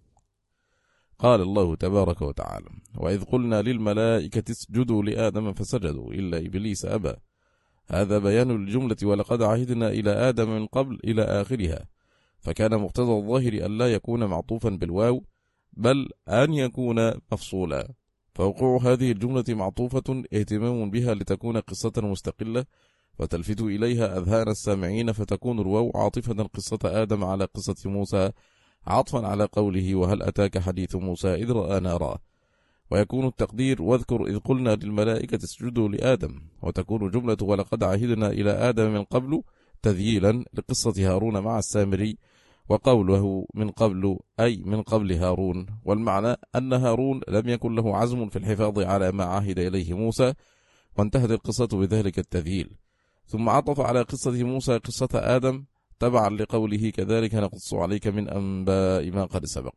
قال الله تبارك وتعالى: وإذ قلنا للملائكة اسجدوا لآدم فسجدوا إلا إبليس أبى. هذا بيان الجملة ولقد عهدنا إلى آدم من قبل إلى آخرها، فكان مقتضى الظاهر أن لا يكون معطوفا بالواو بل أن يكون مفصولا، فوقوع هذه الجملة معطوفة اهتمام بها لتكون قصة مستقلة فتلفت إليها أذهان السامعين، فتكون الواو عاطفة قصة آدم على قصة موسى عطفا على قوله: وهل أتاك حديث موسى إذ رأى نارا. ويكون التقدير: واذكر إذ قلنا للملائكة اسجدوا لآدم. وتكون جملة ولقد عهدنا إلى آدم من قبل تذييلا لقصة هارون مع السامري، وقوله من قبل أي من قبل هارون، والمعنى أن هارون لم يكن له عزم في الحفاظ على ما عهد إليه موسى، وانتهت القصة بذلك التذييل. ثم عطف على قصة موسى قصة آدم تبعا لقوله: كذلك نقص عليك من أنباء ما قد سبق.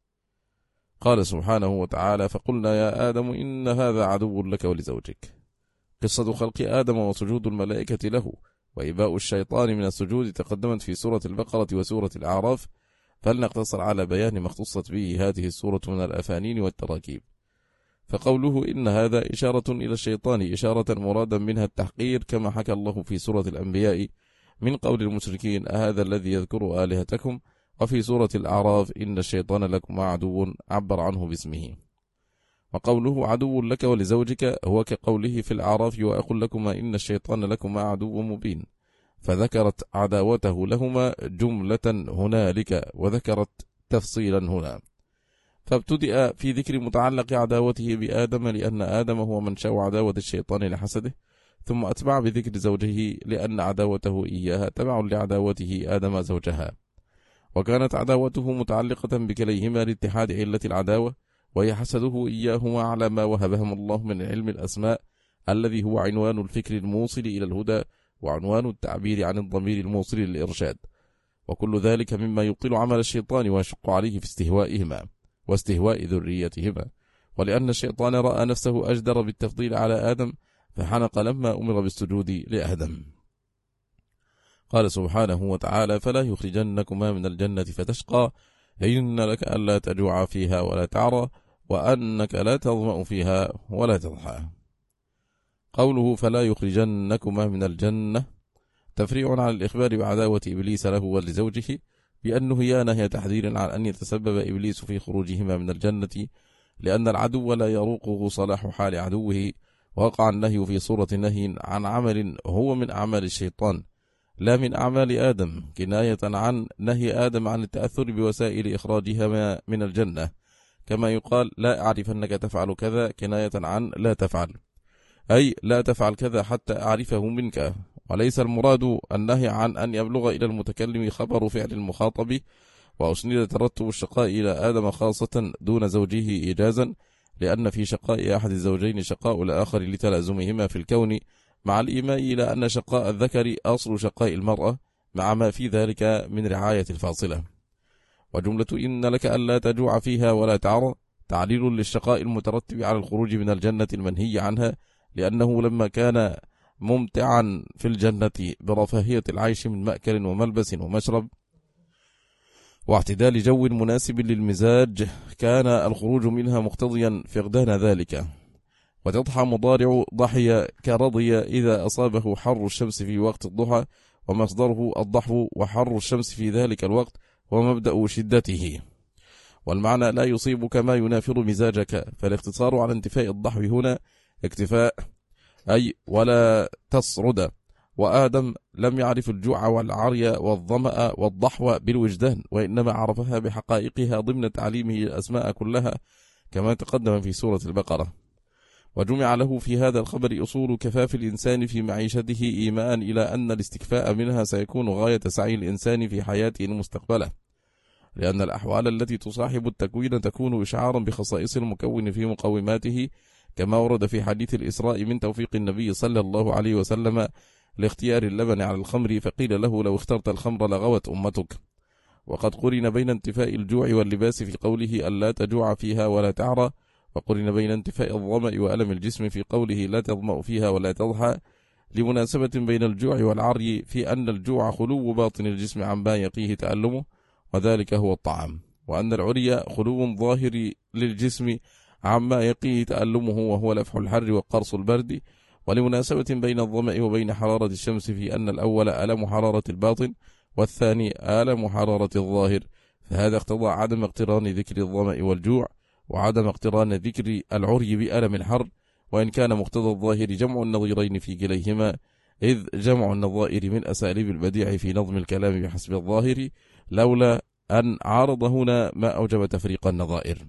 قال سبحانه وتعالى: فقلنا يا آدم إن هذا عدو لك ولزوجك. قصة خلق آدم وسجود الملائكة له وإباء الشيطان من السجود تقدمت في سورة البقرة وسورة الأعراف، فلنقتصر على بيان ما اختصت به هذه السورة من الأفانين والتراكيب. فقوله إن هذا إشارة إلى الشيطان إشارة مرادا منها التحقير، كما حكى الله في سورة الأنبياء من قول المشركين: أهذا الذي يذكر آلهتكم، وفي سورة الأعراف إن الشيطان لكم عدو عبر عنه باسمه. وقوله عدو لك ولزوجك هو كقوله في الأعراف: وأقول لكما إن الشيطان لكما عدو مبين، فذكرت عداوته لهما جملة هنالك وذكرت تفصيلا هنا. فابتدأ في ذكر متعلق عداوته بآدم لأن آدم هو منشأ عداوة الشيطان لحسده، ثم أتبع بذكر زوجه لأن عداوته إياها تبع لعداوته آدم زوجها، وكانت عداوته متعلقة بكليهما لاتحاد علة العداوة، وهي حسده إياهما على ما وهبهم الله من علم الأسماء الذي هو عنوان الفكر الموصل إلى الهدى وعنوان التعبير عن الضمير الموصل للإرشاد، وكل ذلك مما يبطل عمل الشيطان ويشق عليه في استهوائهما واستهواء ذريتهما. ولأن الشيطان رأى نفسه أجدر بالتفضيل على آدم فحنق لما أمر بالسجود لآدم. قال سبحانه وتعالى: فلا يخرجنكما من الجنة فتشقى إن لك ألا تجوع فيها ولا تعرى وأنك لا تظمأ فيها ولا تضحى. قوله فلا يخرجنكما من الجنة تفريع على الإخبار بعداوة إبليس له ولزوجه، بأنه هي نهي تحذير عن أن يتسبب إبليس في خروجهما من الجنة، لأن العدو لا يروقه صلاح حال عدوه، وقع النهي في صورة نهي عن عمل هو من أعمال الشيطان لا من أعمال آدم، كناية عن نهي آدم عن التأثر بوسائل إخراجها من الجنة، كما يقال لا أعرف أنك تفعل كذا كناية عن لا تفعل، أي لا تفعل كذا حتى أعرفه منك، وليس المراد النهي عن أن يبلغ إلى المتكلم خبر فعل المخاطب. وأسند ترتب الشقاء إلى آدم خاصة دون زوجه إيجازا، لأن في شقاء أحد الزوجين شقاء الآخر لتلازمهما في الكون، مع الإيماء إلى أن شقاء الذكر أصل شقاء المرأة مع ما في ذلك من رعاية الفاصلة. وجملة إن لك ألا تجوع فيها ولا تعرى تعليل للشقاء المترتب على الخروج من الجنة المنهي عنها، لأنه لما كان ممتعا في الجنة برفاهية العيش من مأكل وملبس ومشرب واعتدال جو مناسب للمزاج، كان الخروج منها مقتضيا فقدان ذلك. وتضحى مضارع ضحي كرضي إذا أصابه حر الشمس في وقت الضحى، ومصدره الضحو، وحر الشمس في ذلك الوقت ومبدأ شدته، والمعنى لا يصيبك ما ينافر مزاجك، فالاقتصار على انتفاء الضحو هنا اكتفاء أي ولا تصرد. وآدم لم يعرف الجوع والعري والظمأ والضحو بالوجدان، وإنما عرفها بحقائقها ضمن تعليمه الأسماء كلها كما تقدم في سورة البقرة. وجمع له في هذا الخبر أصول كفاف الإنسان في معيشته إيمان إلى أن الاستكفاء منها سيكون غاية سعي الإنسان في حياته المستقبلة، لأن الأحوال التي تصاحب التكوين تكون إشعارا بخصائص المكون في مقوماته، كما ورد في حديث الإسراء من توفيق النبي صلى الله عليه وسلم لاختيار اللبن على الخمر، فقيل له لو اخترت الخمر لغوت أمتك. وقد قرن بين انتفاء الجوع واللباس في قوله ألا تجوع فيها ولا تعرى، وقرن بين انتفاء الظمأ وألم الجسم في قوله لا تظمأ فيها ولا تضحى، لمناسبة بين الجوع والعري في أن الجوع خلو باطن الجسم عما يقيه تألمه وذلك هو الطعام، وأن العري خلو ظاهر للجسم عما يقيه تألمه وهو لفح الحر وقرص البرد، ولمناسبة بين الظمأ وبين حرارة الشمس في أن الأول ألم حرارة الباطن والثاني ألم حرارة الظاهر، فهذا اقتضى عدم اقتران ذكر الظمأ والجوع وعدم اقتران ذكر العري بألم الحر، وإن كان مقتضى الظاهر جمع النظيرين في كليهما، إذ جمع النظائر من أساليب البديع في نظم الكلام بحسب الظاهر، لولا أن عارض هنا ما أوجب تفريق النظائر.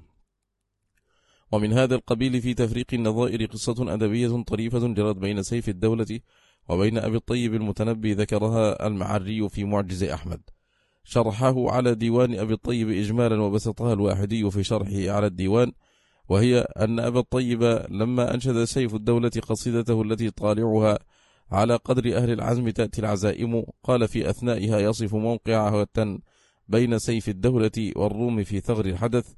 ومن هذا القبيل في تفريق النظائر قصة أدبية طريفة جرت بين سيف الدولة وبين أبي الطيب المتنبي، ذكرها المعري في معجز أحمد، شرحه على ديوان أبي الطيب إجمالا وبسطها الواحدي في شرحه على الديوان، وهي أن أبا الطيب لما أنشد سيف الدولة قصيدته التي طالعها على قدر أهل العزم تأتي العزائم، قال في أثنائها يصف موقعها بين سيف الدولة والروم في ثغر الحدث: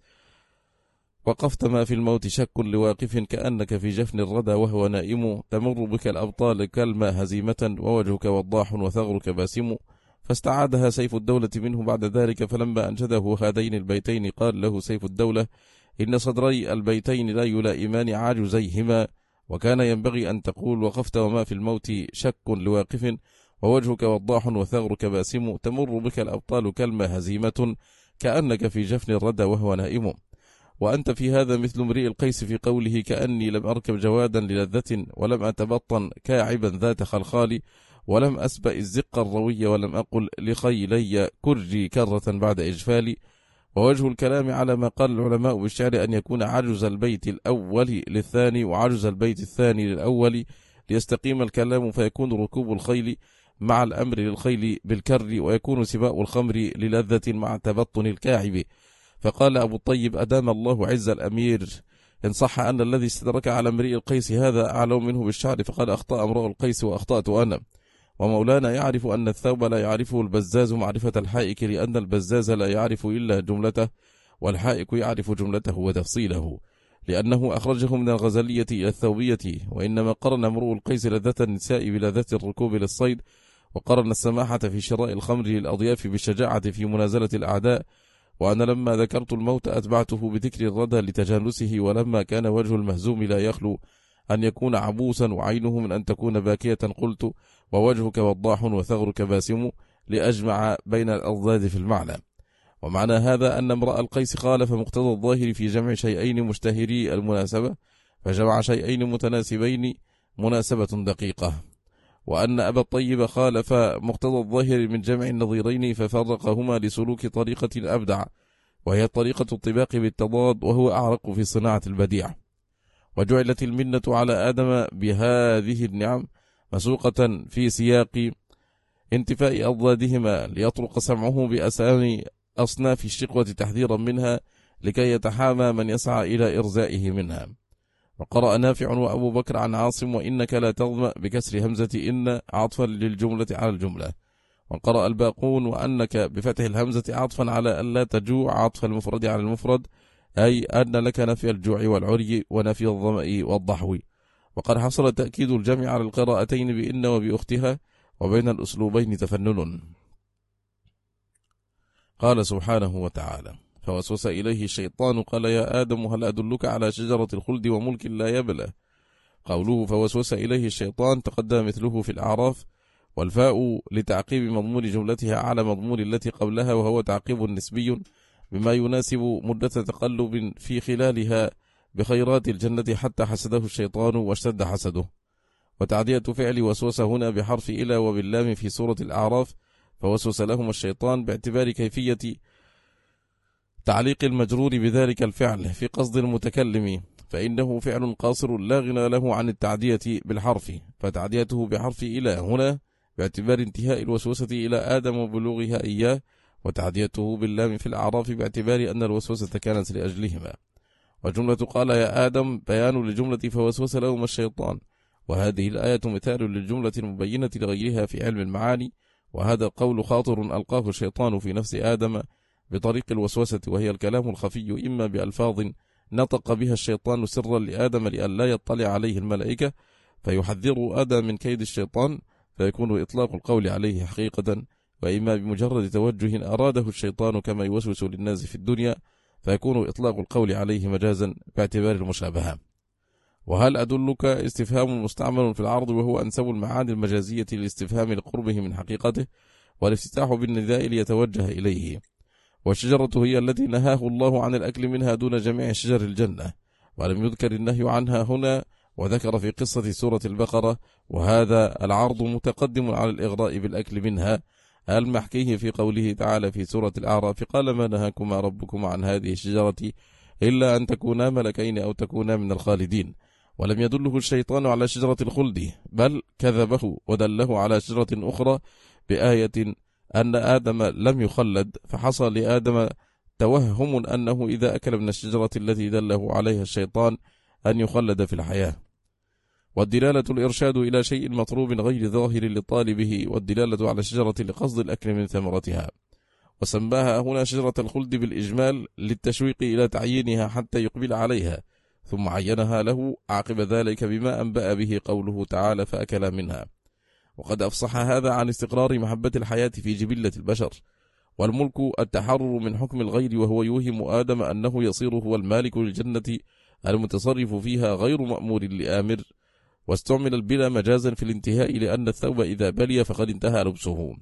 وقفت ما في الموت شك لواقف كأنك في جفن الردى وهو نائم، تمر بك الأبطال كالما هزيمة ووجهك وضاح وثغرك باسم. فاستعادها سيف الدولة منه بعد ذلك، فلما أنشده هذين البيتين قال له سيف الدولة: إن صدري البيتين لا يلائمان عاجزيهما، وكان ينبغي أن تقول وقفت وما في الموت شك لواقف ووجهك وضاح وثغرك باسم، تمر بك الأبطال كالما هزيمة كأنك في جفن الردى وهو نائم. وأنت في هذا مثل امرئ القيس في قوله: كأني لم أركب جوادا للذة ولم أتبطن كاعبا ذات خلخال، ولم أسبأ الزق الروي ولم أقل لخيلي كرجي كرة بعد إجفالي. ووجه الكلام على ما قال العلماء بالشعر أن يكون عجز البيت الأول للثاني وعجز البيت الثاني للأول ليستقيم الكلام، فيكون ركوب الخيل مع الأمر للخيل بالكر، ويكون سباء الخمر للذة مع تبطن الكاعب. فقال أبو الطيب: أدام الله عز الأمير، إن صح أن الذي استدرك على امرئ القيس هذا أعلم منه بالشعر، فقد أخطأ امرؤ القيس وأخطأت أنا. ومولانا يعرف أن الثوب لا يعرفه البزاز معرفة الحائك، لأن البزاز لا يعرف إلا جملته، والحائك يعرف جملته وتفصيله، لأنه أخرجه من الغزلية إلى الثوبية. وإنما قرن امرؤ القيس لذة النساء بلذة الركوب للصيد، وقرن السماحة في شراء الخمر للأضياف بالشجاعة في منازلة الأعداء. وأنا لما ذكرت الموت أتبعته بذكر الردى لتجانسه، ولما كان وجه المهزوم لا يخلو أن يكون عبوسا وعينه من أن تكون باكية، قلت: ووجهك وضاح وثغرك باسم، لأجمع بين الأضداد في المعنى. ومعنى هذا أن امرأ القيس خالف مقتضى الظاهر في جمع شيئين مشتهري المناسبة، فجمع شيئين متناسبين مناسبة دقيقة، وأن أبا الطيب خالف مقتضى الظاهر من جمع النظيرين ففرقهما لسلوك طريقة أبدع، وهي طريقة الطباق بالتضاد، وهو أعرق في صناعة البديع. وجعلت المنة على آدم بهذه النعم مسوقة في سياق انتفاء أضدادهما، ليطرق سمعه بأسامي أصناف الشقوة تحذيرا منها، لكي يتحامى من يسعى إلى إرزائه منها. وقرأ نافع وأبو بكر عن عاصم: وإنك لا تظمأ بكسر همزة إن عطفا للجملة على الجملة. وقرأ الباقون: وأنك بفتح الهمزة عطفا على ألا تجوع عطف المفرد على المفرد، أي أن لك نفي الجوع والعري ونفي الظمأ والضحو. وقد حصل تأكيد الجمع على القراءتين بإن وبأختها، وبين الأسلوبين تفنن. قال سبحانه وتعالى: فوسوس إليه الشيطان قال يا آدم هل أدلك على شجرة الخلد وملك لا يبلى. قوله فوسوس إليه الشيطان تقدم مثله في الأعراف، والفاء لتعقيب مضمون جملتها على مضمون التي قبلها، وهو تعقيب نسبي بما يناسب مدة تقلب في خلالها بخيرات الجنة حتى حسده الشيطان واشتد حسده. وتعدية فعل وسوس هنا بحرف إلى وباللام في سورة الأعراف، فوسوس لهم الشيطان باعتبار كيفية تعليق المجرور بذلك الفعل في قصد المتكلم، فإنه فعل قاصر لا غنى له عن التعدية بالحرف، فتعديته بحرف إلى هنا باعتبار انتهاء الوسوسة إلى آدم وبلوغها إياه، وتعديته باللام في الأعراف باعتبار أن الوسوسة كانت لأجلهما. وجملة قال يا آدم بيان لجملة فوسوس لهما الشيطان، وهذه الآية مثال للجملة المبينة لغيرها في علم المعاني، وهذا القول خاطر ألقاه الشيطان في نفس آدم بطريق الوسوسة، وهي الكلام الخفي إما بألفاظ نطق بها الشيطان سرا لآدم لئلا يطلع عليه الملائكة فيحذر آدم من كيد الشيطان، فيكون إطلاق القول عليه حقيقة، وإما بمجرد توجه أراده الشيطان كما يوسوس للناس في الدنيا، فيكون إطلاق القول عليه مجازا باعتبار المشابهة. وهل أدلك استفهام مستعمل في العرض، وهو أنسب المعاني المجازية للاستفهام لقربه من حقيقته، والافتتاح بالنداء ليتوجه إليه. والشجرة هي التي نهاه الله عن الأكل منها دون جميع شجر الجنة، ولم يذكر النهي عنها هنا، وذكر في قصة سورة البقرة، وهذا العرض متقدم على الإغراء بالأكل منها، المحكيه في قوله تعالى في سورة الأعراف قال ما نهاكما ربكما عن هذه الشجرة إلا أن تكونا ملكين أو تكونا من الخالدين. ولم يدله الشيطان على شجرة الخلد، بل كذبه ودله على شجرة أخرى بآية أن آدم لم يخلد، فحصل لآدم توهم أنه إذا أكل من الشجرة التي دله عليها الشيطان أن يخلد في الحياة. والدلالة الإرشاد إلى شيء مطلوب غير ظاهر لطالبه، والدلالة على الشجرة لقصد الأكل من ثمرتها، وسماها هنا شجرة الخلد بالإجمال للتشويق إلى تعيينها حتى يقبل عليها، ثم عينها له عقب ذلك بما أنبأ به قوله تعالى فأكل منها. وقد أفصح هذا عن استقرار محبة الحياة في جبلة البشر، والملك التحرر من حكم الغير، وهو يوهم آدم أنه يصير هو المالك للجنة المتصرف فيها غير مأمور لآمر، واستعمل البلا مجازا في الانتهاء لأن الثوب إذا بلي فقد انتهى لبسه.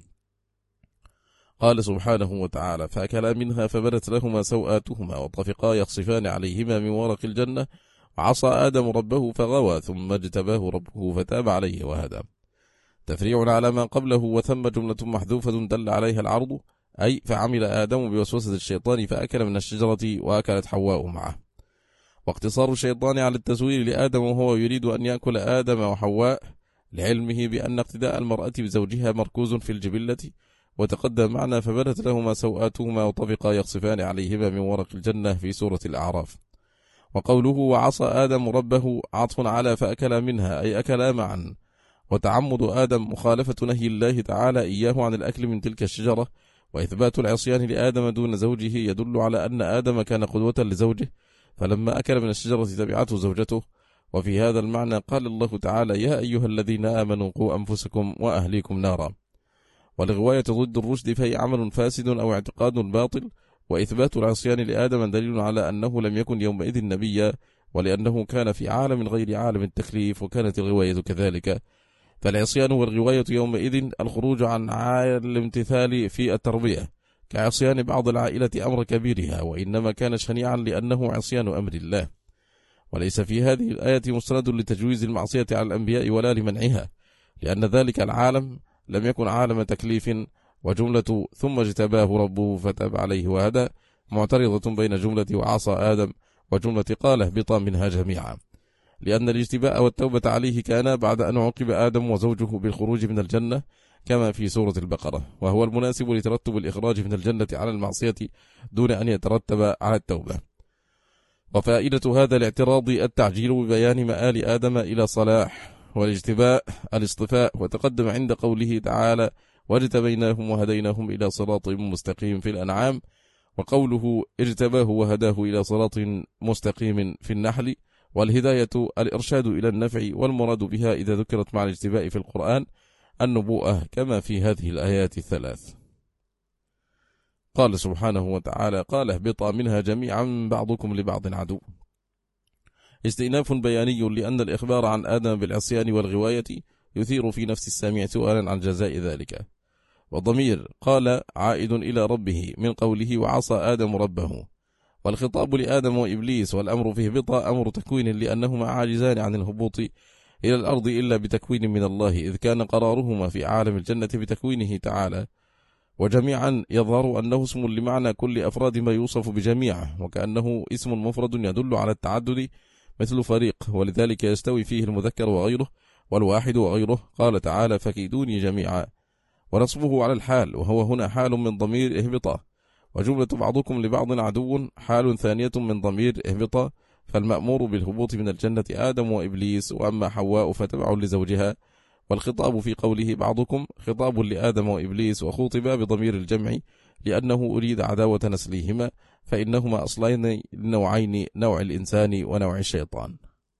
قال سبحانه وتعالى فأكلا منها فبدت لهما سوآتهما وطفقا يخصفان عليهما من ورق الجنة، وعصى آدم ربه فغوى ثم اجتباه ربه فتاب عليه وهدى. تفريع على ما قبله، وثم جملة محذوفة دل عليها العرض، أي فعمل آدم بوسوسة الشيطان فأكل من الشجرة وأكلت حواء معه. واقتصار الشيطان على التزوير لآدم وهو يريد أن يأكل آدم وحواء لعلمه بأن اقتداء المرأة بزوجها مركوز في الجبلة، وتقدم معنا فبدت لهما سوآتهما وطفقا يخصفان عليهما من ورق الجنة في سورة الأعراف. وقوله وعصى آدم ربه عطف على فأكلا منها أي أكلا معا، وتعمد آدم مخالفة نهي الله تعالى إياه عن الأكل من تلك الشجرة، وإثبات العصيان لآدم دون زوجه يدل على أن آدم كان قدوة لزوجه، فلما أكل من الشجرة تبعته زوجته. وفي هذا المعنى قال الله تعالى يا أيها الذين آمنوا قوا أنفسكم وأهليكم نارا. والغواية ضد الرشد فهي عمل فاسد أو اعتقاد باطل، وإثبات العصيان لآدم دليل على أنه لم يكن يومئذ نبيا، ولأنه كان في عالم غير عالم التكليف، وكانت الغواية كذلك. فالعصيان والغواية يومئذ الخروج عن عالم الامتثال في التربية، كعصيان بعض العائلة أمر كبيرها، وإنما كان شنيعا لأنه عصيان أمر الله. وليس في هذه الآية مستند لتجويز المعصية على الأنبياء ولا لمنعها، لأن ذلك العالم لم يكن عالم تكليف. وجملة ثم اجتباه ربه فتاب عليه وهدى معترضة بين جملة وعصى آدم وجملة قال اهبطا منها جميعا، لأن الاجتباء والتوبة عليه كان بعد أن عوقب آدم وزوجه بالخروج من الجنة كما في سورة البقرة، وهو المناسب لترتب الإخراج من الجنة على المعصية دون أن يترتب على التوبة. وفائدة هذا الاعتراض التعجيل ببيان مآل آدم إلى صلاح، والاجتباء الاصطفاء، وتقدم عند قوله تعالى واجتبيناهم وهديناهم إلى صراط مستقيم في الأنعام، وقوله اجتباه وهداه إلى صراط مستقيم في النحل. والهداية الإرشاد إلى النفع، والمراد بها إذا ذكرت مع الاجتباء في القرآن النبوءة كما في هذه الآيات الثلاث. قال سبحانه وتعالى قال اهبطا منها جميعا بعضكم لبعض عدو. استئناف بياني لأن الإخبار عن آدم بالعصيان والغواية يثير في نفس السامع سؤالا عن جزاء ذلك. وضمير قال عائد إلى ربه من قوله وعصى آدم ربه، والخطاب لآدم وإبليس، والأمر فيه اهبطا أمر تكوين لأنهما عاجزان عن الهبوط إلى الأرض إلا بتكوين من الله، إذ كان قرارهما في عالم الجنة بتكوينه تعالى. وجميعا يظهر أنه اسم لمعنى كل أفراد ما يوصف بجميعه، وكأنه اسم مفرد يدل على التعدد مثل فريق، ولذلك يستوي فيه المذكر وغيره والواحد وغيره. قال تعالى: فكيدوني جميعا، ونصبه على الحال، وهو هنا حال من ضمير اهبطا، وجملة بعضكم لبعض عدو حال ثانية من ضمير اهبطا. فالمأمور بالهبوط من الجنة آدم وإبليس، وأما حواء فتبع لزوجها. والخطاب في قوله بعضكم خطاب لآدم وإبليس، وخوطبا بضمير الجمع لأنه أريد عداوة نسليهما، فإنهما أصلين لنوعين، نوع الإنسان ونوع الشيطان.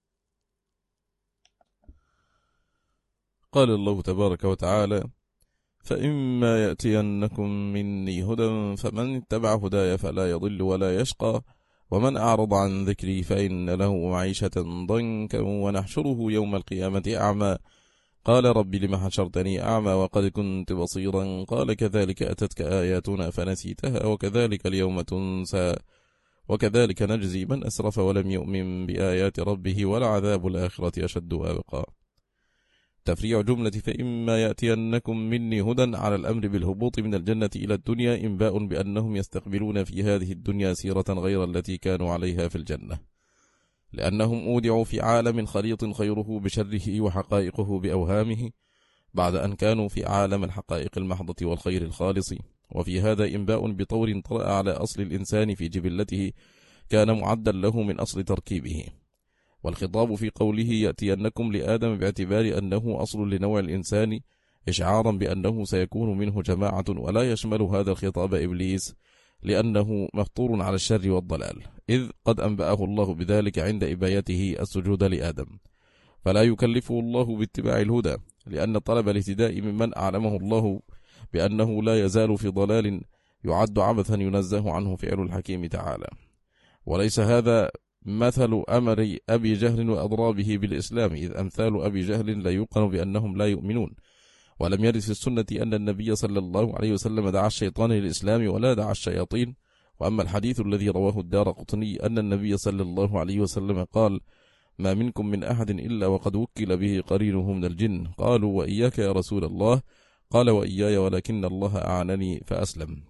قال الله تبارك وتعالى: فإما يأتينكم مني هدى فمن اتبع هداي فلا يضل ولا يشقى، ومن أعرض عن ذكري فإن له معيشة ضنكا ونحشره يوم القيامة أعمى. قال: رب لم حشرتني أعمى وقد كنت بصيرا؟ قال: كذلك أتتك آياتنا فنسيتها وكذلك اليوم تنسى، وكذلك نجزي من أسرف ولم يؤمن بآيات ربه ولعذاب الآخرة أشد وأبقى. تفريع جملة فإما يأتينكم مني هدى على الأمر بالهبوط من الجنة إلى الدنيا إنباء بأنهم يستقبلون في هذه الدنيا سيرة غير التي كانوا عليها في الجنة، لأنهم أودعوا في عالم خليط خيره بشره وحقائقه بأوهامه، بعد أن كانوا في عالم الحقائق المحضة والخير الخالص. وفي هذا إنباء بطور طرأ على أصل الإنسان في جبلته كان معدا له من أصل تركيبه. والخطاب في قوله يأتينكم لآدم باعتبار أنه أصل لنوع الإنسان، إشعارا بأنه سيكون منه جماعة، ولا يشمل هذا الخطاب إبليس لأنه مفطور على الشر والضلال، إذ قد أنبأه الله بذلك عند إبايته السجود لآدم، فلا يكلفه الله باتباع الهدى، لأن طلب الاهتداء ممن أعلمه الله بأنه لا يزال في ضلال يعد عبثا ينزه عنه فعل الحكيم تعالى. وليس هذا مثل أمر أبي جهل وأضرابه بالإسلام، إذ أمثال أبي جهل لا يوقن بأنهم لا يؤمنون. ولم يرد في السنة أن النبي صلى الله عليه وسلم دعا الشيطان للإسلام ولا دعا الشياطين. وأما الحديث الذي رواه الدارقطني أن النبي صلى الله عليه وسلم قال: ما منكم من أحد إلا وقد وكل به قرينه من الجن. قالوا: وإياك يا رسول الله؟ قال: وإياي، ولكن الله أعانني فأسلم.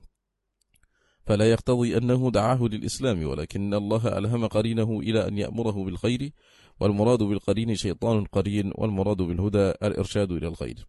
فلا يقتضي أنه دعاه للإسلام، ولكن الله ألهم قرينه إلى أن يأمره بالخير، والمراد بالقرين شيطان قرين، والمراد بالهدى الإرشاد إلى الخير.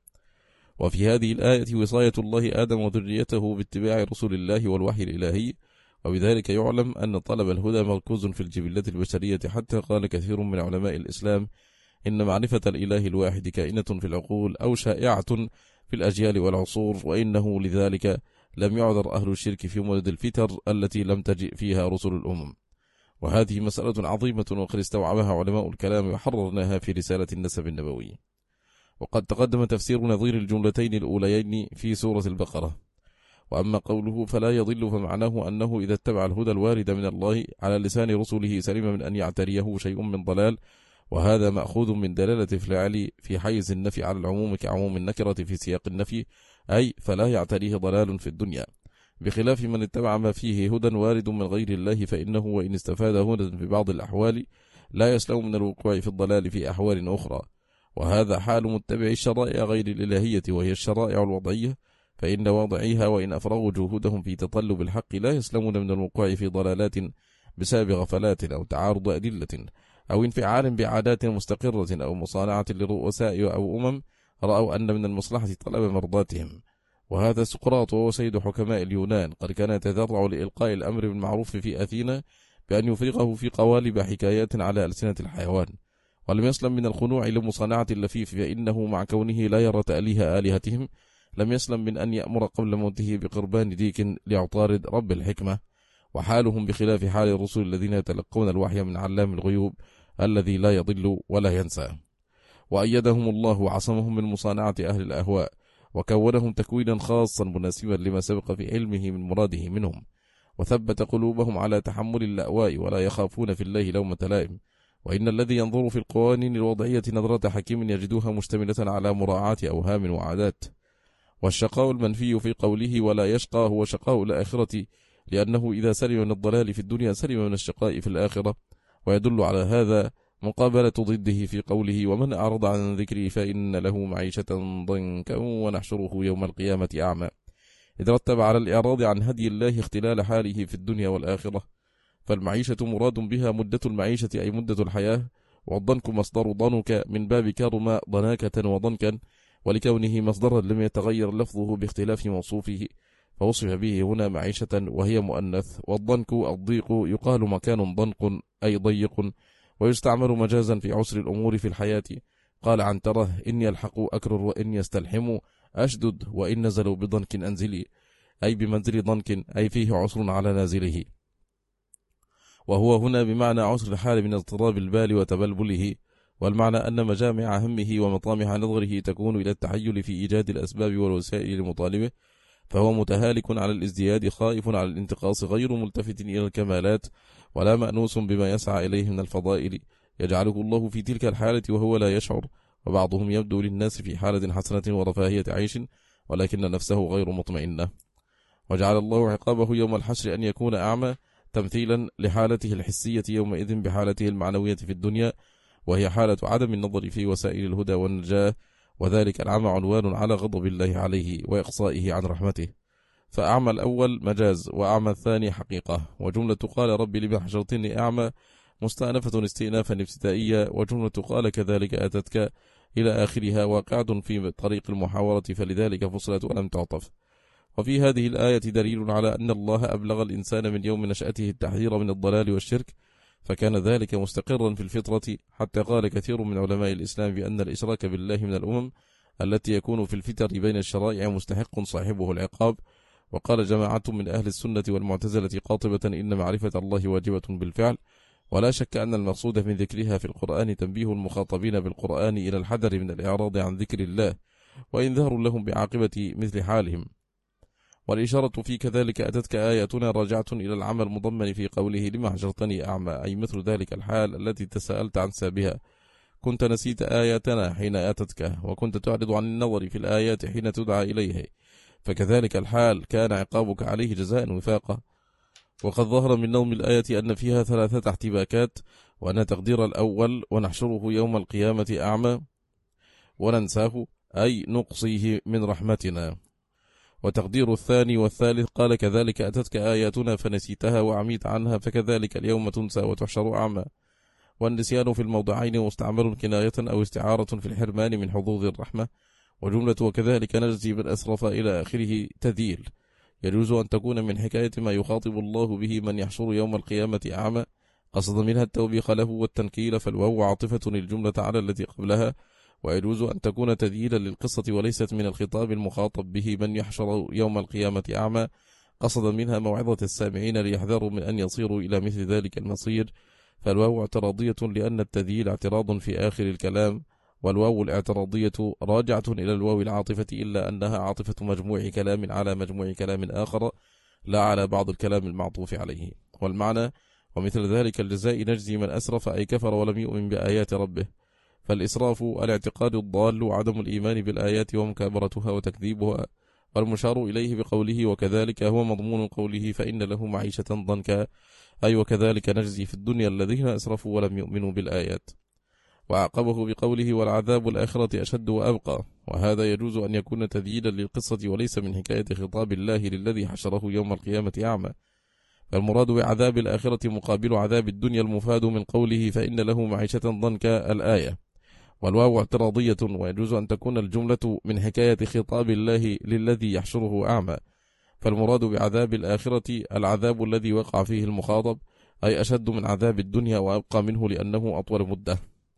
وفي هذه الآية وصاية الله آدم وذريته باتباع رسول الله والوحي الإلهي، وبذلك يعلم أن طلب الهدى مركوز في الجبلة البشرية، حتى قال كثير من علماء الإسلام إن معرفة الإله الواحد كائنة في العقول أو شائعة في الأجيال والعصور، وإنه لذلك لم يعذر أهل الشرك في مدد الفتر التي لم تجئ فيها رسل الأمم. وهذه مسألة عظيمة وقد استوعبها علماء الكلام وحررناها في رسالة النسب النبوي. وقد تقدم تفسير نظير الجملتين الأوليين في سورة البقرة. وأما قوله فلا يضل فمعناه أنه إذا اتبع الهدى الوارد من الله على لسان رسله سلم من أن يعتريه شيء من ضلال، وهذا مأخوذ من دلالة الفعل في حيز النفي على العموم كعموم النكرة في سياق النفي، أي فلا يعتريه ضلال في الدنيا، بخلاف من اتبع ما فيه هدى وارد من غير الله، فإنه وإن استفاد هدى في بعض الأحوال لا يسلم من الوقوع في الضلال في أحوال أخرى. وهذا حال متبع الشرائع غير الإلهية، وهي الشرائع الوضعية، فإن واضعيها وإن أفرغوا جهودهم في تطلب الحق لا يسلمون من الوقوع في ضلالات بسبب غفلات أو تعارض أدلة أو انفعال بعادات مستقرة أو مصانعة لرؤساء أو أمم رأوا أن من المصلحة طلب مرضاتهم. وهذا سقراط وهو سيد حكماء اليونان قد كان يتذرع لإلقاء الأمر بالمعروف في أثينا بأن يفرغه في قوالب حكايات على ألسنة الحيوان، ولم يسلم من الخنوع لمصانعة اللفيف، فإنه مع كونه لا يرى تأليه آلهتهم لم يسلم من أن يأمر قبل موته بقربان ديك ليعترض رب الحكمة. وحالهم بخلاف حال الرسل الذين يتلقون الوحي من علام الغيوب الذي لا يضل ولا ينسى. وأيدهم الله وعصمهم من مصانعة أهل الأهواء، وكونهم تكوينا خاصا مناسبا لما سبق في علمه من مراده منهم، وثبت قلوبهم على تحمل اللأواء ولا يخافون في الله لومة لائم. وإن الذي ينظر في القوانين الوضعية نظرة حكيم يجدوها مشتملة على مراعاة أوهام وعادات. والشقاء المنفي في قوله ولا يشقى هو شقاء الآخرة، لأنه إذا سلم من الضلال في الدنيا سلم من الشقاء في الآخرة. ويدل على هذا مقابلة ضده في قوله ومن أعرض عن ذكري فإن له معيشة ضنكا ونحشره يوم القيامة أعمى، إذ رتب على الإعراض عن هدي الله اختلال حاله في الدنيا والآخرة. فالمعيشة مراد بها مدة المعيشة أي مدة الحياة، والضنك مصدر ضنك من باب كرم ضناكة وضنكا، ولكونه مصدرا لم يتغير لفظه باختلاف موصوفه فوصف به هنا معيشة وهي مؤنث. والضنك الضيق يقال مكان ضنق أي ضيق، ويستعمل مجازا في عسر الأمور في الحياة. قال عنترة: إن يلحقوا أكرر وإن يستلحموا أشدد وإن نزلوا بضنك أنزلي، أي بمنزل ضنك أي فيه عسر على نازله. وهو هنا بمعنى عسر الحال من اضطراب البال وتبلبله، والمعنى أن مجامع همه ومطامع نظره تكون إلى التحيل في إيجاد الأسباب والوسائل لمطالبه، فهو متهالك على الازدياد خائف على الانتقاص غير ملتفت إلى الكمالات ولا مأنوس بما يسعى إليه من الفضائل، يجعله الله في تلك الحالة وهو لا يشعر. وبعضهم يبدو للناس في حالة حسنة ورفاهية عيش ولكن نفسه غير مطمئنة. وجعل الله عقابه يوم الحشر أن يكون أعمى تمثيلا لحالته الحسية يومئذ بحالته المعنوية في الدنيا، وهي حالة عدم النظر في وسائل الهدى والنجاة، وذلك العمى عنوان على غضب الله عليه وإقصائه عن رحمته. فأعمى الأول مجاز وأعمى الثاني حقيقة. وجملة قال رب لما حشرتني أعمى مستأنفة استئنافا ابتدائية، وجملة قال كذلك أتتك إلى آخرها واقع في طريق المحاورة، فلذلك فصلت ولم تعطف. وفي هذه الآية دليل على أن الله أبلغ الإنسان من يوم نشأته التحذير من الضلال والشرك، فكان ذلك مستقرا في الفطرة، حتى قال كثير من علماء الإسلام بأن الإشراك بالله من الأمم التي يكون في الفتر بين الشرائع مستحق صاحبه العقاب. وقال جماعة من أهل السنة والمعتزلة قاطبة إن معرفة الله واجبة بالفعل، ولا شك أن المقصود من ذكرها في القرآن تنبيه المخاطبين بالقرآن إلى الحذر من الإعراض عن ذكر الله وإنذار لهم بعاقبة مثل حالهم. والإشارة في كذلك أتتك آياتنا راجعة إلى العمل المضمن في قوله لما حشرتني أعمى، أي مثل ذلك الحال التي تساءلت عن سابها، كنت نسيت آياتنا حين أتتك، وكنت تعرض عن النظر في الآيات حين تدعى إليه، فكذلك الحال كان عقابك عليه جزاء وفاقة. وقد ظهر من نظم الآية أن فيها ثلاثة احتباكات، وأن تقدير الأول ونحشره يوم القيامة أعمى وننساه أي نقصيه من رحمتنا، وتقدير الثاني والثالث قال كذلك أتتك آياتنا فنسيتها وعميت عنها فكذلك اليوم تنسى وتحشر أعمى. والنسيان في الموضعين مستعمل كناية أو استعارة في الحرمان من حظوظ الرحمة. وجملة وكذلك نجزي من أسرف إلى آخره تذيل، يجوز أن تكون من حكاية ما يخاطب الله به من يحشر يوم القيامة أعمى، قصد منها التوبيخ له والتنكيل، فالواو عاطفة الجملة على التي قبلها. ويجوز أن تكون تذييلا للقصة وليست من الخطاب المخاطب به من يحشر يوم القيامة أعمى، قصد منها موعظة السامعين ليحذروا من أن يصيروا إلى مثل ذلك المصير. فالواو اعتراضية لأن التذييل اعتراض في آخر الكلام، والواو الاعتراضية راجعة إلى الواو العاطفة، إلا أنها عاطفة مجموع كلام على مجموع كلام آخر لا على بعض الكلام المعطوف عليه. والمعنى ومثل ذلك الجزاء نجزي من أسرف أي كفر ولم يؤمن بآيات ربه. فالإسراف الاعتقاد الضال وعدم الإيمان بالآيات ومكابرتها وتكذيبها، والمشار إليه بقوله وكذلك هو مضمون قوله فإن له معيشة ضنكا، أي وكذلك نجزي في الدنيا الذين أسرفوا ولم يؤمنوا بالآيات. وعقبه بقوله والعذاب الآخرة أشد وأبقى، وهذا يجوز أن يكون تذييلا للقصة وليس من حكاية خطاب الله للذي حشره يوم القيامة أعمى. فالمراد بعذاب الآخرة مقابل عذاب الدنيا المفاد من قوله فإن له معيشة ضنكا الآية. والواو اعتراضية، ويجوز أن تكون الجملة من حكاية خطاب الله للذي يحشره أعمى، فالمراد بعذاب الآخرة العذاب الذي وقع فيه المخاطب، أي أشد من عذاب الدنيا وأبقى منه لأنه أطول مدة.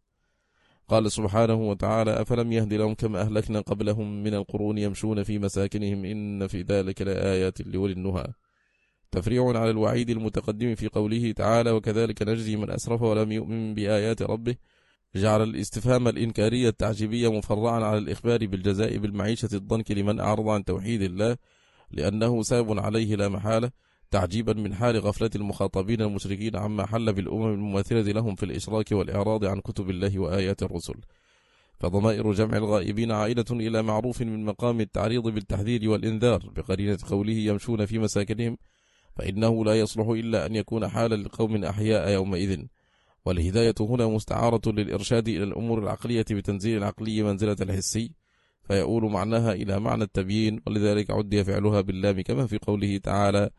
قال سبحانه وتعالى أفلم يهد لهم كما أهلكنا قبلهم من القرون يمشون في مساكنهم إن في ذلك لآيات لأولي النهى، تفريع على الوعيد المتقدم في قوله تعالى وكذلك نجزي من أسرف ولم يؤمن بآيات ربه، جعل الاستفهام الإنكاري التعجيبي مفرعا على الإخبار بالجزاء بالمعيشة الضنك لمن أعرض عن توحيد الله، لأنه ساب عليه لا محالة، تعجيبا من حال غفلة المخاطبين المشركين عما حل بالأمم المماثلة لهم في الإشراك والإعراض عن كتب الله وآيات الرسل. فضمائر جمع الغائبين عائلة إلى معروف من مقام التعريض بالتحذير والإنذار بقرينة قوله يمشون في مساكنهم، فإنه لا يصلح إلا أن يكون حالا لقوم أحياء يومئذ. والهداية هنا مستعارة للإرشاد إلى الأمور العقلية بتنزيل العقلي منزلة الحسي، فيؤول معناها إلى معنى التبيين، ولذلك عدي فعلها باللام كما في قوله تعالى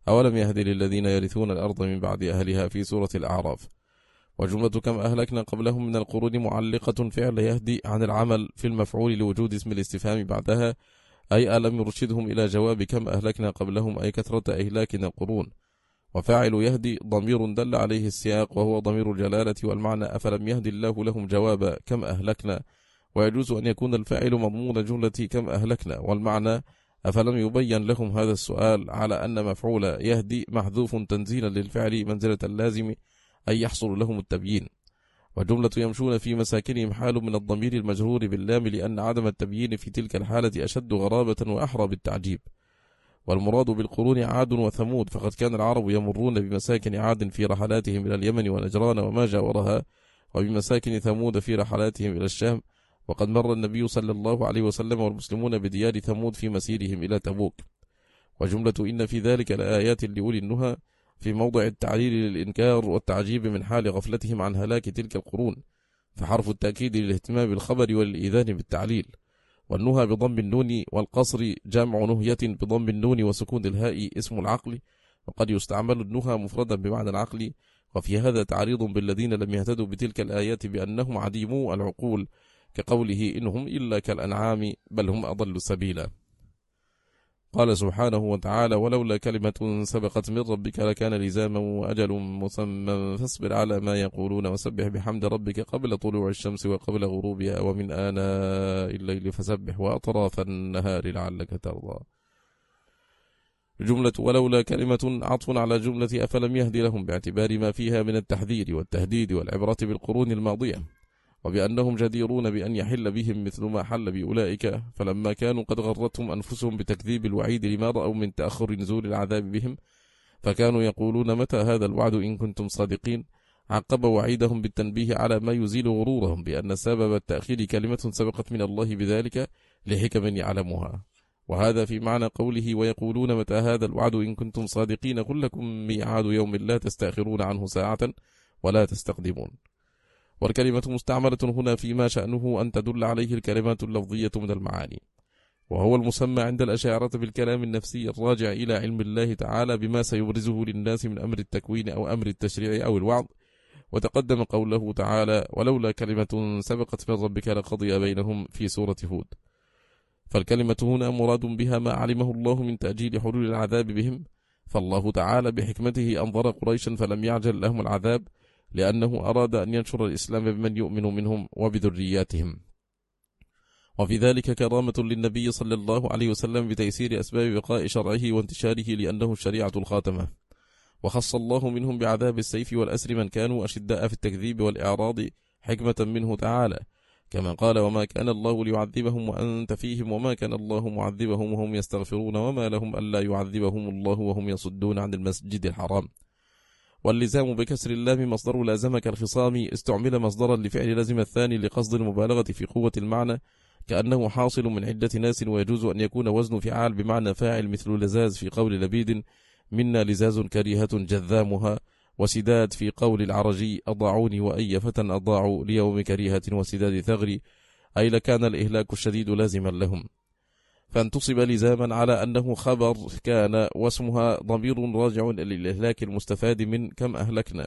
أولم يهد للذين يرثون الأرض من بعد أهلها في سورة الأعراف. وجملة كم أهلكنا قبلهم من القرون معلقة فعل يهدي عن العمل في المفعول لوجود اسم الاستفهام بعدها، أي ألم يرشدهم إلى جواب كم أهلكنا قبلهم، أي كثرة إهلاكنا القرون. وفاعل يهدي ضمير دل عليه السياق وهو ضمير الجلالة، والمعنى أفلم يهد الله لهم جواب كم أهلكنا. ويجوز أن يكون الفاعل مضمون جملة كم أهلكنا، والمعنى أفلم يبين لهم هذا السؤال، على أن مفعول يهدي محذوف تنزيلا للفعل منزلة اللازم، أي يحصل لهم التبيين. وجملة يمشون في مساكنهم حال من الضمير المجرور باللام، لأن عدم التبيين في تلك الحالة أشد غرابة وأحرى بالتعجيب. والمراد بالقرون عاد وثمود، فقد كان العرب يمرون بمساكن عاد في رحلاتهم إلى اليمن ونجران وما جاورها، وبمساكن ثمود في رحلاتهم إلى الشام. وقد مر النبي صلى الله عليه وسلم والمسلمون بديار ثمود في مسيرهم إلى تبوك. وجملة إن في ذلك لآيات لأولي النهى في موضع التعليل للإنكار والتعجيب من حال غفلتهم عن هلاك تلك القرون، فحرف التأكيد للاهتمام بالخبر والإيذان بالتعليل. والنهى بضم النون والقصر جمع نهية بضم النون وسكون الهاء اسم العقل، وقد يستعمل النهى مفردا بمعنى العقل. وفي هذا تعريض بالذين لم يهتدوا بتلك الآيات بأنهم عديمو العقول، كقوله إنهم إلا كالأنعام بل هم أضل سبيلا. قال سبحانه وتعالى ولولا كلمة سبقت من ربك لكان لزاما وأجل مسمى فاصبر على ما يقولون وسبح بحمد ربك قبل طلوع الشمس وقبل غروبها ومن آناء الليل فسبح وأطراف النهار لعلك ترضى. جملة ولولا كلمة عطف على جملة أفلم يهدي لهم، باعتبار ما فيها من التحذير والتهديد والعبرة بالقرون الماضية، وبأنهم جديرون بأن يحل بهم مثل ما حل بأولئك، فلما كانوا قد غرتهم أنفسهم بتكذيب الوعيد لما رأوا من تأخر نزول العذاب بهم، فكانوا يقولون متى هذا الوعد إن كنتم صادقين. عقب وعيدهم بالتنبيه على ما يزيل غرورهم بأن سبب التأخير كلمة سبقت من الله بذلك لحكم يعلمها. وهذا في معنى قوله ويقولون متى هذا الوعد إن كنتم صادقين قل لكم ميعاد يوم لا تستأخرون عنه ساعة ولا تستقدمون. والكلمة مستعملة هنا فيما شأنه أن تدل عليه الكلمات اللفظية من المعاني، وهو المسمى عند الأشاعرة بالكلام النفسي الراجع إلى علم الله تعالى بما سيبرزه للناس من أمر التكوين أو أمر التشريع أو الوعظ. وتقدم قوله تعالى ولولا كلمة سبقت من ربك لقضي بينهم في سورة هود. فالكلمة هنا مراد بها ما علمه الله من تأجيل حلول العذاب بهم، فالله تعالى بحكمته أنظر قريشا فلم يعجل لهم العذاب، لأنه أراد أن ينشر الإسلام بمن يؤمن منهم وبذرياتهم. وفي ذلك كرامة للنبي صلى الله عليه وسلم بتيسير أسباب بقاء شرعه وانتشاره، لأنه الشريعة الخاتمة. وخص الله منهم بعذاب السيف والأسر من كانوا أشداء في التكذيب والإعراض حكمة منه تعالى، كما قال وما كان الله ليعذبهم وأنت فيهم وما كان الله معذبهم وهم يستغفرون وما لهم ألا يعذبهم الله وهم يصدون عن المسجد الحرام. واللزام بكسر اللام مصدر لازم كالخصام، استعمل مصدرا لفعل لزم الثاني لقصد المبالغة في قوة المعنى، كأنه حاصل من عدة ناس. ويجوز أن يكون وزن فعال بمعنى فاعل مثل لزاز في قول لبيد منا لزاز كريهة جذامها، وسداد في قول العرجي أضاعوني وأي فتى أضاعوا ليوم كريهة وسداد ثغري، أي لكان الإهلاك الشديد لازما لهم. فانتصب لزاما على أنه خبر كان، واسمها ضمير راجع للإهلاك المستفاد من كم أهلكنا،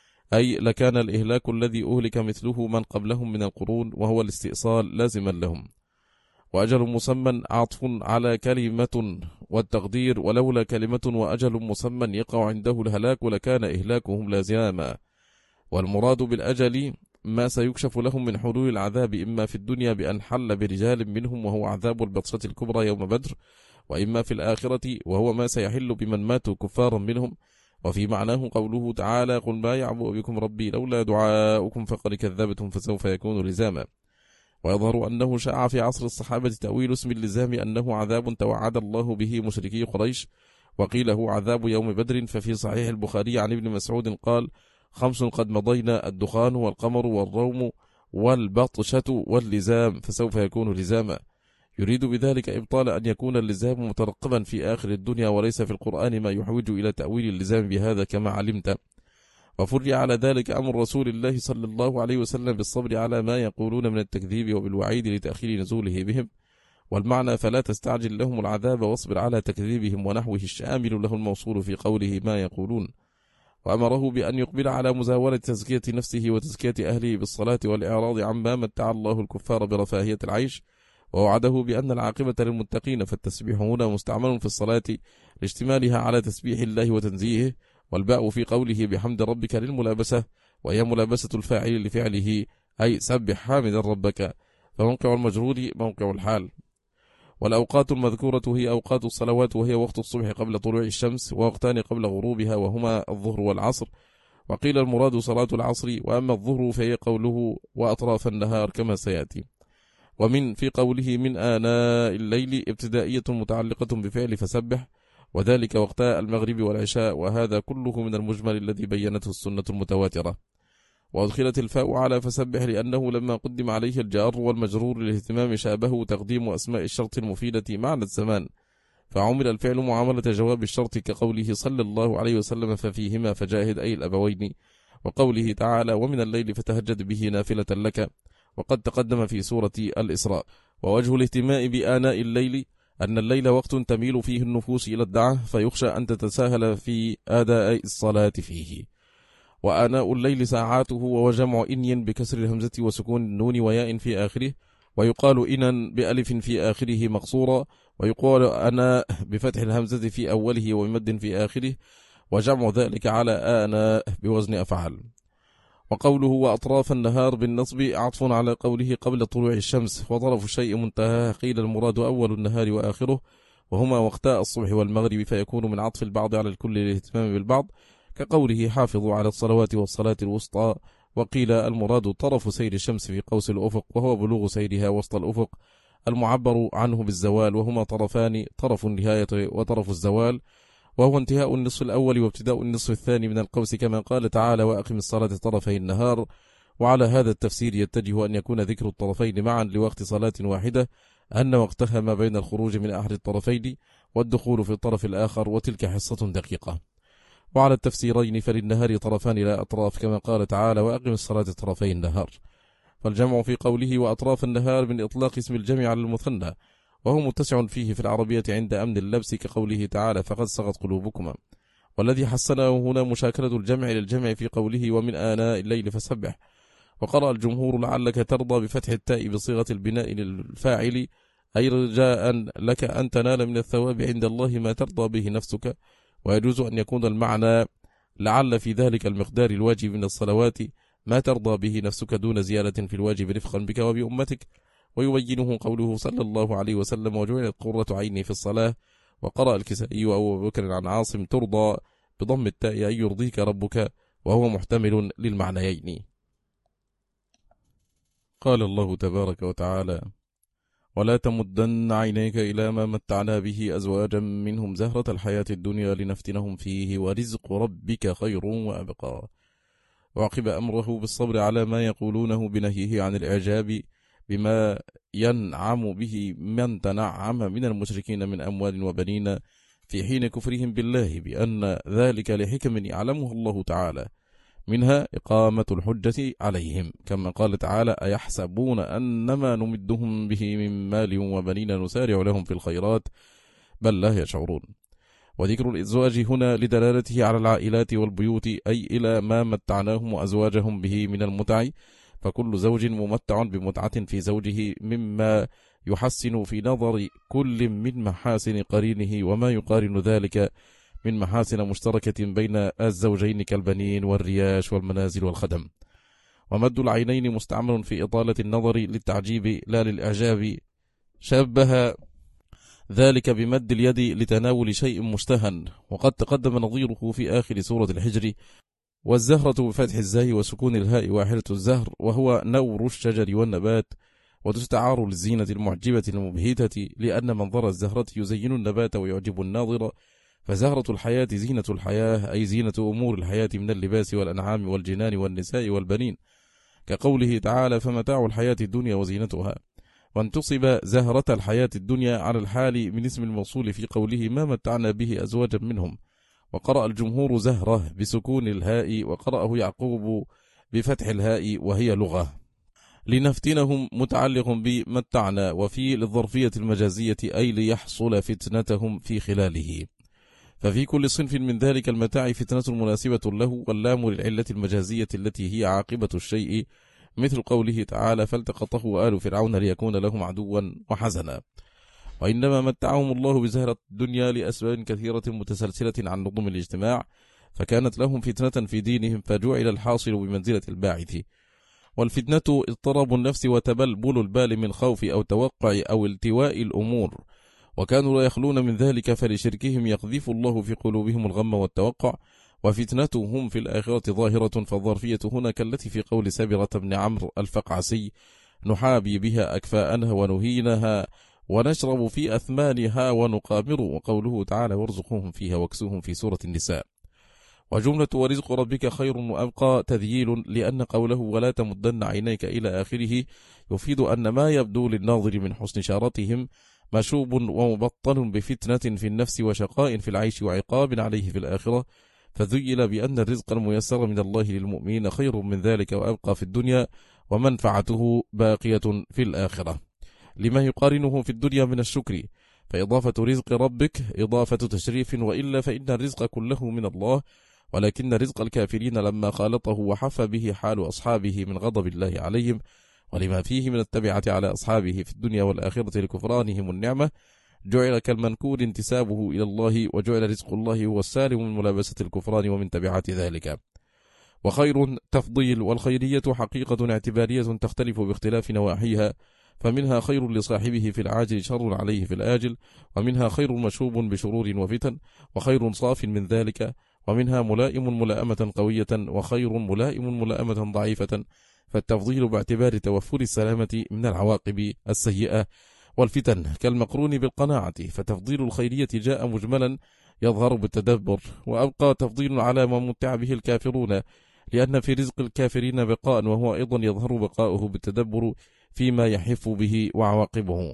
أي لكان الإهلاك الذي أهلك مثله من قبلهم من القرون، وهو الاستئصال لازما لهم. وأجل مسمى عطف على كلمة، والتقدير ولولا كلمة وأجل مسمى يقع عنده الهلاك لكان إهلاكهم لازما. والمراد بالأجل ما سيكشف لهم من حلول العذاب، إما في الدنيا بأن حل برجال منهم وهو عذاب البطشة الكبرى يوم بدر، وإما في الآخرة وهو ما سيحل بمن ماتوا كفارا منهم. وفي معناه قوله تعالى قل ما يعبأ بكم ربي لولا دعاؤكم فقد كذبتم فسوف يكون لزاما. ويظهر أنه شاع في عصر الصحابة تأويل اسم اللزام أنه عذاب توعد الله به مشركي قريش، وقيل هو عذاب يوم بدر. ففي صحيح البخاري عن ابن مسعود قال 5 قد مضينا الدخان والقمر والروم والبطشة واللزام فسوف يكون لزاما، يريد بذلك إبطال أن يكون اللزام مترقبا في آخر الدنيا، وليس في القرآن ما يحوج إلى تأويل اللزام بهذا كما علمت. وفرع على ذلك أمر رسول الله صلى الله عليه وسلم بالصبر على ما يقولون من التكذيب وبالوعيد لتأخير نزوله بهم. والمعنى فلا تستعجل لهم العذاب واصبر على تكذيبهم، ونحوه الشامل له الموصول في قوله ما يقولون. وأمره بأن يقبل على مزاولة تزكية نفسه وتزكية أهله بالصلاة والإعراض عما متع الله الكفار برفاهية العيش، ووعده بأن العاقبة للمتقين، فالتسبيح هنا مستعمل في الصلاة لاشتمالها على تسبيح الله وتنزيهه، والباء في قوله بحمد ربك للملابسة، وهي ملابسة الفاعل لفعله، أي سبح حامدا ربك، فموقع المجرور موقع الحال. والأوقات المذكورة هي أوقات الصلوات، وهي وقت الصبح قبل طلوع الشمس، ووقتان قبل غروبها وهما الظهر والعصر، وقيل المراد صلاة العصر، وأما الظهر فهي قوله وأطراف النهار كما سيأتي. ومن في قوله من آناء الليل ابتدائية متعلقة بفعل فسبح، وذلك وقتا المغرب والعشاء، وهذا كله من المجمل الذي بينته السنة المتواترة. وأدخلت الفاء على فسبح لأنه لما قدم عليه الجار والمجرور للاهتمام شابه تقديم أسماء الشرط المفيدة معنى الزمان، فعمل الفعل معاملة جواب الشرط كقوله صلى الله عليه وسلم ففيهما فجاهد أي الأبوين، وقوله تعالى ومن الليل فتهجد به نافلة لك، وقد تقدم في سورة الإسراء. ووجه الاهتماء بآناء الليل أن الليل وقت تميل فيه النفوس إلى الدعة، فيخشى أن تتساهل في أداء الصلاة فيه. وآناء الليل ساعاته، وجمع إني بكسر الهمزة وسكون النون وياء في آخره، ويقال إنا بألف في آخره مقصورا، ويقال أنا بفتح الهمزة في أوله ومد في آخره، وجمع ذلك على آناء بوزن أفعال. وقوله وأطراف النهار بالنصب عطف على قوله قبل طلوع الشمس، وطرف الشيء منتهى، قيل المراد أول النهار وآخره، وهما وقتا الصبح والمغرب، فيكون من عطف البعض على الكل للاهتمام بالبعض، كقوله حافظوا على الصلوات والصلاة الوسطى. وقيل المراد طرف سير الشمس في قوس الأفق، وهو بلوغ سيرها وسط الأفق، المعبر عنه بالزوال، وهما طرفان، طرف النهاية وطرف الزوال، وهو انتهاء النصف الأول وابتداء النصف الثاني من القوس، كما قال تعالى وأقم الصلاة طرفي النهار. وعلى هذا التفسير يتجه أن يكون ذكر الطرفين معا لوقت صلاة واحدة، أن وقتها ما بين الخروج من أحد الطرفين والدخول في الطرف الآخر، وتلك حصة دقيقة. وعلى التفسيرين فللنهار طرفان لا أطراف، كما قال تعالى وأقم الصلاة طرفي النهار. فالجمع في قوله وأطراف النهار من إطلاق اسم الجمع على المثنى، وهو متسع فيه في العربية عند أمن اللبس، كقوله تعالى فقد صغت قلوبكما. والذي حسنه هنا مشاكلة الجمع للجمع في قوله ومن آناء الليل فسبح. وقرأ الجمهور لعلك ترضى بفتح التاء بصيغة البناء للفاعل، أي رجاء لك أن تنال من الثواب عند الله ما ترضى به نفسك. ويجوز أن يكون المعنى لعل في ذلك المقدار الواجب من الصلوات ما ترضى به نفسك دون زيادة في الواجب رفقا بك وبأمتك. ويبينه قوله صلى الله عليه وسلم وجعلت قرة عيني في الصلاة. وقرأ الكسائي وأبو بكر عن عاصم ترضى بضم التاء أي يرضيك ربك، وهو محتمل للمعنيين. قال الله تبارك وتعالى ولا تمدن عينيك إلى ما متعنا به أزواجا منهم زهرة الحياة الدنيا لنفتنهم فيه ورزق ربك خير وأبقى. وعقب أمره بالصبر على ما يقولونه بنهيه عن الإعجاب بما ينعم به من تنعم من المشركين من أموال وبنين في حين كفرهم بالله، بأن ذلك لحكم يعلمه الله تعالى، منها إقامة الحجة عليهم، كما قال تعالى أيحسبون أنما نمدهم به من مال وبنين نسارع لهم في الخيرات بل لا يشعرون. وذكر الإزواج هنا لدلالته على العائلات والبيوت، أي إلى ما متعناهم وأزواجهم به من المتع، فكل زوج ممتع بمتعة في زوجه مما يحسن في نظر كل من محاسن قرينه، وما يقارن ذلك من محاسن مشتركة بين الزوجين كالبنين والرياش والمنازل والخدم. ومد العينين مستعمل في إطالة النظر للتعجيب لا للإعجاب، شبه ذلك بمد اليد لتناول شيء مشتهى، وقد تقدم نظيره في آخر سورة الحجر. والزهرة بفتح الزاي وسكون الهاء واحدة الزهر، وهو نور الشجر والنبات، وتستعار للزينة المعجبة المبهتة، لأن منظر الزهرة يزين النبات ويعجب الناظر. فزهرة الحياة زينة الحياة، أي زينة أمور الحياة من اللباس والأنعام والجنان والنساء والبنين، كقوله تعالى فمتاع الحياة الدنيا وزينتها. وانتصب زهرة الحياة الدنيا على الحال من اسم الموصول في قوله ما متعنا به أزواجا منهم. وقرأ الجمهور زهرة بسكون الهاء، وقرأه يعقوب بفتح الهاء وهي لغة. لنفتنهم متعلق بمتعنا، وفي للظرفية المجازية أي ليحصل فتنتهم في خلاله. ففي كل صنف من ذلك المتاع فتنة مناسبة له، واللام للعلة المجازية التي هي عاقبة الشيء، مثل قوله تعالى فالتقطه آل فرعون ليكون لهم عدوا وحزنا. وإنما متعهم الله بزهرة الدنيا لأسباب كثيرة متسلسلة عن نظم الاجتماع، فكانت لهم فتنة في دينهم، فجعل الحاصل بمنزلة الباعث. والفتنة اضطراب النفس وتبلبل البال من خوف أو توقع أو التواء الأمور، وكانوا لا يخلون من ذلك، فلشركهم يقذف الله في قلوبهم الغم والتوقع، وفتنتهم في الآخرة ظاهرة. فالظرفية هنا كالتي في قول سابرة بن عمرو الفقعسي نحابي بها أكفاءنها ونهينها ونشرب في أثمانها ونقامر، وقوله تعالى وارزقهم فيها واكسوهم في سورة النساء. وجملة ورزق ربك خير وأبقى تذييل، لأن قوله ولا تمدن عينيك إلى آخره يفيد أن ما يبدو للناظر من حسن شارتهم مشوب ومبطن بفتنة في النفس وشقاء في العيش وعقاب عليه في الآخرة، فذيل بأن الرزق الميسر من الله للمؤمنين خير من ذلك وأبقى في الدنيا، ومنفعته باقية في الآخرة، لما يقارنه في الدنيا من الشكر. فإضافة رزق ربك إضافة تشريف، وإلا فإن الرزق كله من الله، ولكن رزق الكافرين لما خالطه وحف به حال أصحابه من غضب الله عليهم، ولما فيه من التبعة على أصحابه في الدنيا والآخرة لكفرانهم النعمة، جعل كالمنكور انتسابه إلى الله، وجعل رزق الله هو السالم من ملابسة الكفران ومن تبعات ذلك. وخير تفضيل، والخيرية حقيقة اعتبارية تختلف باختلاف نواحيها، فمنها خير لصاحبه في العاجل شر عليه في الآجل، ومنها خير مشوب بشرور وفتن، وخير صاف من ذلك، ومنها ملائم ملائمة قوية، وخير ملائم ملائمة ضعيفة. فالتفضيل باعتبار توفر السلامة من العواقب السيئة والفتن كالمقرون بالقناعة، فتفضيل الخيرية جاء مجملا يظهر بالتدبر، وأبقى تفضيل على ما متع به الكافرون، لأن في رزق الكافرين بقاء، وهو أيضا يظهر بقاؤه بالتدبر فيما يحف به وعواقبه.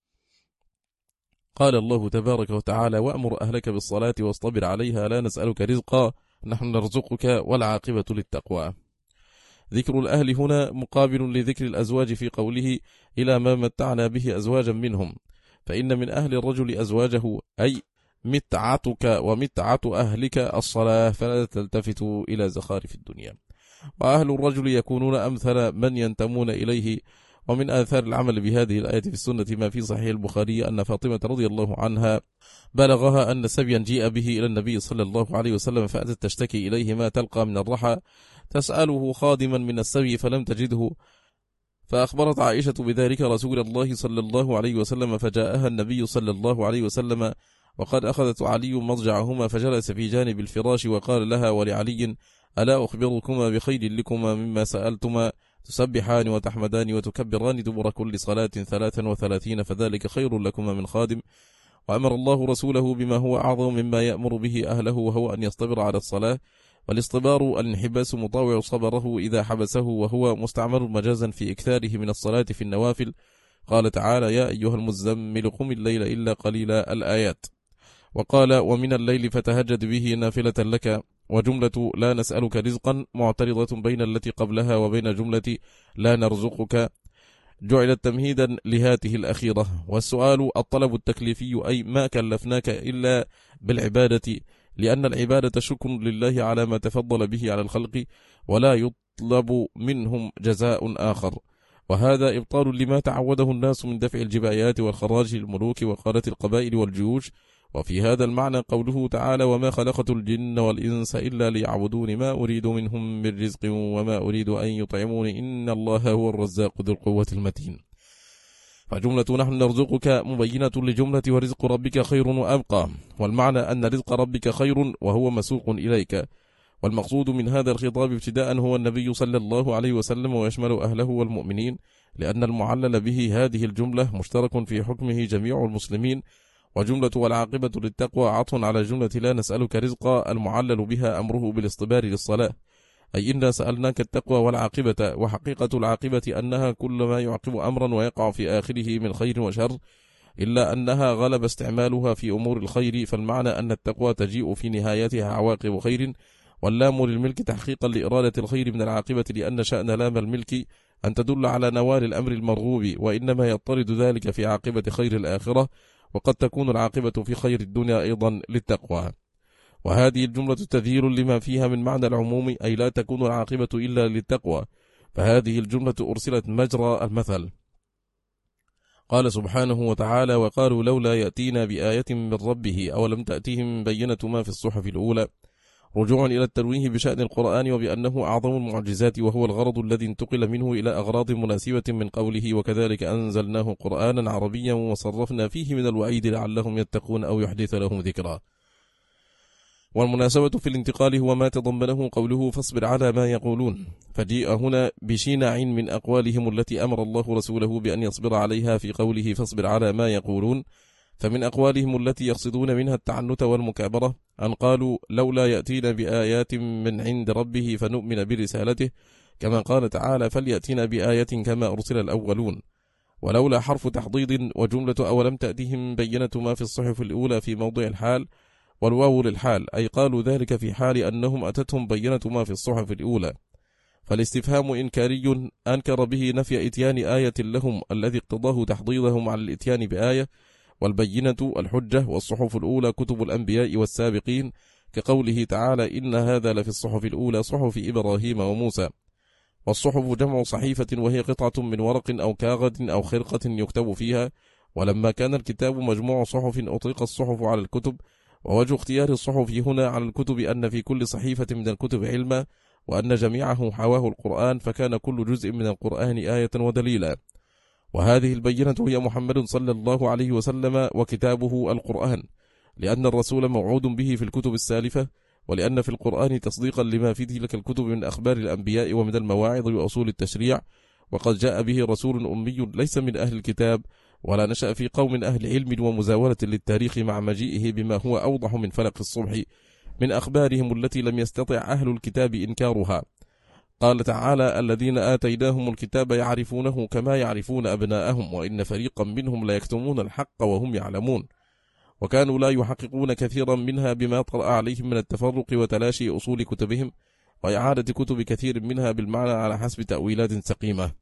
قال الله تبارك وتعالى وأمر أهلك بالصلاة واصطبر عليها لا نسألك رزقا نحن نرزقك والعاقبة للتقوى. ذكر الأهل هنا مقابل لذكر الأزواج في قوله إلى ما متعنا به أزواجا منهم، فإن من أهل الرجل أزواجه أي متعتك ومتعة أهلك الصلاة، فلا تلتفتوا إلى زخارف الدنيا. وأهل الرجل يكونون أمثل من ينتمون إليه. ومن آثار العمل بهذه الآية في السنة ما في صحيح البخاري أن فاطمة رضي الله عنها بلغها أن سبيا جيء به إلى النبي صلى الله عليه وسلم، فأتت تشتكي إليه ما تلقى من الرحى، تسأله خادما من السبي فلم تجده، فأخبرت عائشة بذلك رسول الله صلى الله عليه وسلم، فجاءها النبي صلى الله عليه وسلم وقد أخذت علي مضجعهما، فجلس في جانب الفراش وقال لها ولعلي ألا أخبركما بخير لكما مما سألتما، تسبحان وتحمدان وتكبران دبر كل صلاة 33 فذلك خير لكما من خادم. وأمر الله رسوله بما هو أعظم مما يأمر به أهله، وهو أن يصطبر على الصلاة، والاصطبار الانحباس مطاوع صبره إذا حبسه، وهو مستعمل مجازا في إكثاره من الصلاة في النوافل. قال تعالى يا أيها المزمل قم الليل إلا قليلا الآيات. وقال ومن الليل فتهجد به نافلة لك. وجملة لا نسألك رزقا معترضة بين التي قبلها وبين جملة لا نرزقك، جعلت تمهيدا لهاته الأخيرة. والسؤال الطلب التكليفي أي ما كلفناك إلا بالعبادة، لأن العبادة شكر لله على ما تفضل به على الخلق، ولا يطلب منهم جزاء آخر. وهذا إبطال لما تعوده الناس من دفع الجبايات والخراج للملوك وقادة القبائل والجيوش. وفي هذا المعنى قوله تعالى وما خلقت الجن والإنس إلا ليعبدون ما أريد منهم من رزق وما أريد أن يطعمون إن الله هو الرزاق ذو القوة المتين. فجملة نحن نرزقك مبينة لجملة ورزق ربك خير وأبقى، والمعنى أن رزق ربك خير وهو مسوق إليك. والمقصود من هذا الخطاب ابتداء هو النبي صلى الله عليه وسلم، ويشمل أهله والمؤمنين، لأن المعلل به هذه الجملة مشترك في حكمه جميع المسلمين. وجملة والعاقبة للتقوى عطف على جملة لا نسألك رزقا المعلل بها أمره بالاصطبار للصلاة، أي إنا سألناك التقوى والعاقبة. وحقيقة العاقبة أنها كل ما يعقب أمرا ويقع في آخره من خير وشر، إلا أنها غلب استعمالها في أمور الخير، فالمعنى أن التقوى تجيء في نهايتها عواقب خير. واللام للملك تحقيقا لإرادة الخير من العاقبة، لأن شأن لام الملك أن تدل على نوال الأمر المرغوب، وإنما يضطرد ذلك في عاقبة خير الآخرة، وقد تكون العاقبة في خير الدنيا أيضا للتقوى. وهذه الجملة تذييل لما فيها من معنى العموم، أي لا تكون العاقبة إلا للتقوى، فهذه الجملة أرسلت مجرى المثل. قال سبحانه وتعالى: وقالوا لولا يأتينا بآية من ربه أولم تأتيهم بينة ما في الصحف الأولى، رجوعا إلى التنويه بشأن القرآن وبأنه أعظم المعجزات، وهو الغرض الذي انتقل منه إلى أغراض مناسبة من قوله: وكذلك أنزلناه قرآنا عربيا وصرفنا فيه من الوعيد لعلهم يتقون أو يحدث لهم ذكرا. والمناسبة في الانتقال هو ما تضمنه قوله: فاصبر على ما يقولون، فجيء هنا بشينع من أقوالهم التي أمر الله رسوله بأن يصبر عليها في قوله فاصبر على ما يقولون. فمن أقوالهم التي يقصدون منها التعنت والمكابرة أن قالوا: لولا يأتينا بآيات من عند ربه فنؤمن برسالته، كما قال تعالى: فليأتينا بآية كما أرسل الأولون. ولولا حرف تحضيض، وجملة أولم تأتيهم بينة ما في الصحف الأولى في موضع الحال، والواو للحال، أي قالوا ذلك في حال أنهم أتتهم بينة ما في الصحف الأولى. فالاستفهام إنكاري أنكر به نفي إتيان آية لهم الذي اقتضاه تحضيضهم على الإتيان بآية، والبينة الحجة، والصحف الأولى كتب الأنبياء والسابقين، كقوله تعالى: إن هذا لفي الصحف الأولى صحف إبراهيم وموسى. والصحف جمع صحيفة، وهي قطعة من ورق أو كاغد أو خرقة يكتب فيها. ولما كان الكتاب مجموع صحف أطلق الصحف على الكتب. ووجه اختيار الصحف هنا على الكتب أن في كل صحيفة من الكتب علما، وأن جميعه حواه القرآن، فكان كل جزء من القرآن آية ودليلا. وهذه البينة هي محمد صلى الله عليه وسلم وكتابه القرآن، لأن الرسول موعود به في الكتب السالفة، ولأن في القرآن تصديقا لما في تلك الكتب من أخبار الأنبياء ومن المواعظ وأصول التشريع. وقد جاء به رسول أمي ليس من أهل الكتاب، ولا نشأ في قوم أهل علم ومزاولة للتاريخ، مع مجيئه بما هو أوضح من فلق الصبح من أخبارهم التي لم يستطع أهل الكتاب إنكارها. قال تعالى: الذين آتيناهم الكتاب يعرفونه كما يعرفون أبناءهم، وإن فريقا منهم لا يكتمون الحق وهم يعلمون. وكانوا لا يحققون كثيرا منها بما طرأ عليهم من التفرق وتلاشي أصول كتبهم، وإعادة كتب كثير منها بالمعنى على حسب تأويلات سقيمة.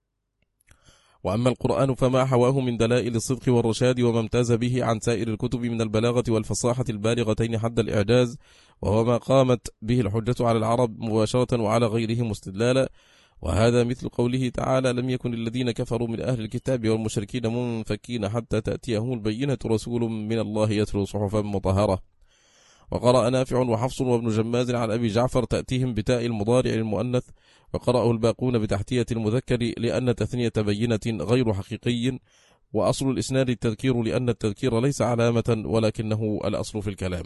وأما القرآن فما حواه من دلائل الصدق والرشاد، وما امتاز به عن سائر الكتب من البلاغة والفصاحة البالغتين حد الإعجاز، وهو ما قامت به الحجة على العرب مباشرة وعلى غيرهم استدلالا. وهذا مثل قوله تعالى: لم يكن الذين كفروا من أهل الكتاب والمشركين منفكين حتى تأتيهم البينة رسول من الله يتلو صحفا مطهرة. وقرأ نافع وحفص وابن جماز عن أبي جعفر: تأتيهم بتاء المضارع المؤنث. وقرأه الباقون بتحتية المذكر، لأن تثنية بينة غير حقيقي، وأصل الإسناد التذكير، لأن التذكير ليس علامة ولكنه الأصل في الكلام.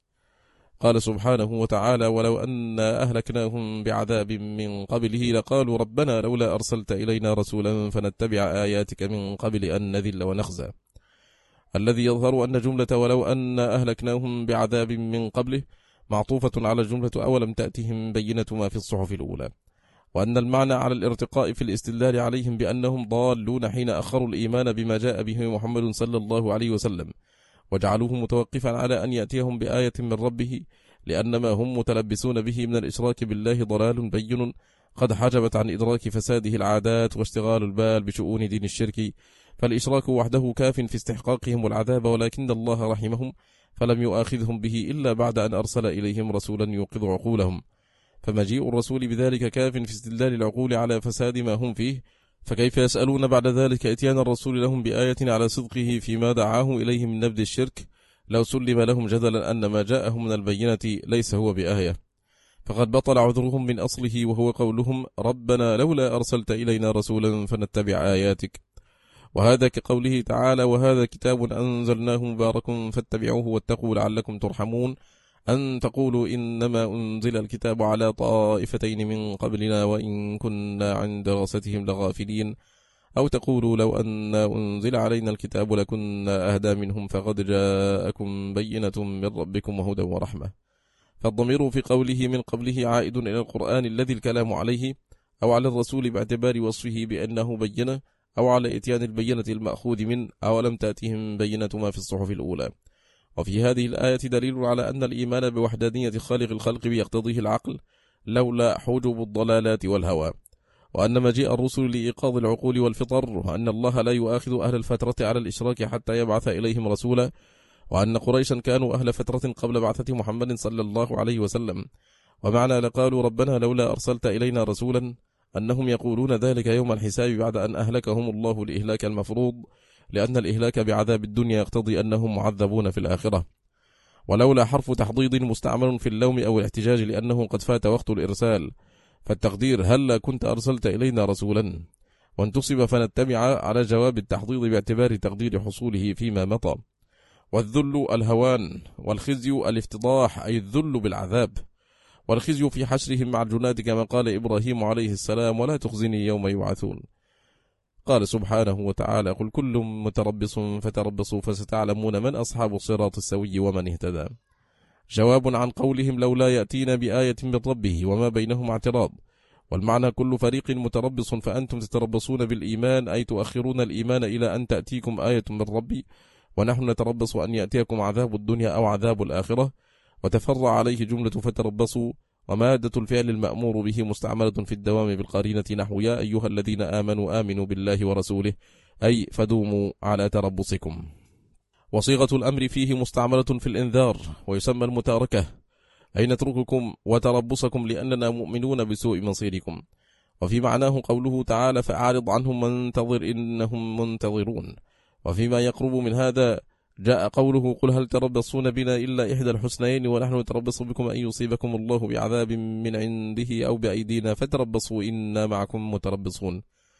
قال سبحانه وتعالى: ولو أن أهلكناهم بعذاب من قبله لقالوا ربنا لولا أرسلت إلينا رسولا فنتبع آياتك من قبل أن نذل ونخزى. الذي يظهر أن جملة ولو أن أهلكناهم بعذاب من قبله معطوفة على الجملة أولم تأتهم بينة ما في الصحف الأولى، وأن المعنى على الارتقاء في الاستدلال عليهم بأنهم ضالون حين أخروا الإيمان بما جاء به محمد صلى الله عليه وسلم، وجعلوه متوقفا على أن يأتيهم بآية من ربه، لأن ما هم متلبسون به من الإشراك بالله ضلال بين قد حجبت عن إدراك فساده العادات واشتغال البال بشؤون دين الشرك. فالإشراك وحده كاف في استحقاقهم العذاب، ولكن الله رحمهم فلم يؤاخذهم به إلا بعد أن أرسل إليهم رسولا يوقظ عقولهم. فمجيء الرسول بذلك كاف في استدلال العقول على فساد ما هم فيه، فكيف يسألون بعد ذلك إتيان الرسول لهم بآية على صدقه فيما دعاه إليه من نبذ الشرك، لو سلم لهم جدلا أن ما جاءهم من البينة ليس هو بآية، فقد بطل عذرهم من أصله، وهو قولهم ربنا لولا أرسلت إلينا رسولا فنتبع آياتك. وهذا كقوله تعالى: وهذا كتاب أنزلناه مبارك فاتبعوه واتقوا لعلكم ترحمون، أن تقولوا إنما أنزل الكتاب على طائفتين من قبلنا وإن كنا عند دراستهم لغافلين، أو تقولوا لو أن أنزل علينا الكتاب لكنا أهدى منهم فقد جاءكم بينة من ربكم وهدى ورحمة. فالضمير في قوله من قبله عائد إلى القرآن الذي الكلام عليه، أو على الرسول باعتبار وصفه بأنه بينة، أو على إتيان البينة المأخوذ من أولم تأتهم بينة ما في الصحف الأولى. وفي هذه الآية دليل على أن الإيمان بوحدانية خالق الخلق يقتضيه العقل، لولا حجب الضلالات والهوى. وأن مجيء الرسل لإيقاظ العقول والفطر، وأن الله لا يؤاخذ أهل الفترة على الإشراك حتى يبعث إليهم رسولا، وأن قريشا كانوا أهل فترة قبل بعثة محمد صلى الله عليه وسلم. ومعنى لقالوا ربنا لولا أرسلت إلينا رسولا أنهم يقولون ذلك يوم الحساب بعد أن أهلكهم الله الإهلاك المفروض، لأن الإهلاك بعذاب الدنيا يقتضي أنهم معذبون في الآخرة. ولولا حرف تحضيض مستعمل في اللوم أو الاحتجاج لأنه قد فات وقت الإرسال، فالتقدير هل كنت أرسلت إلينا رسولا، وانتصب فنتبع على جواب التحضيض باعتبار تقدير حصوله فيما مضى. والذل الهوان، والخزي الافتضاح أي الذل بالعذاب، والخزي في حشرهم مع الجناد كما قال إبراهيم عليه السلام ولا تخزني يوم يبعثون. قال سبحانه وتعالى قل كل متربص فتربصوا فستعلمون من أصحاب الصراط السوي ومن اهتدى. جواب عن قولهم لولا يأتين بآية من ربه وما بينهم اعتراض. والمعنى كل فريق متربص فأنتم تتربصون بالإيمان أي تؤخرون الإيمان إلى أن تأتيكم آية من ربي، ونحن نتربص أن يأتيكم عذاب الدنيا أو عذاب الآخرة. وتفرع عليه جملة فتربصوا، ومادة الفعل المأمور به مستعملة في الدوام بالقرينة نحو يا أيها الذين آمنوا آمنوا بالله ورسوله، أي فدوموا على تربصكم. وصيغة الأمر فيه مستعملة في الإنذار، ويسمى المتاركة أي نترككم وتربصكم لأننا مؤمنون بسوء مصيركم. وفي معناه قوله تعالى فأعرض عنهم وانتظر إنهم منتظرون. وفيما يقرب من هذا جاء قوله قل هل تربصون بنا إلا إحدى الحسنيين ونحن نتربص بكم أن يصيبكم الله بعذاب من عنده أو بأيدينا فتربصوا إنا معكم متربصون.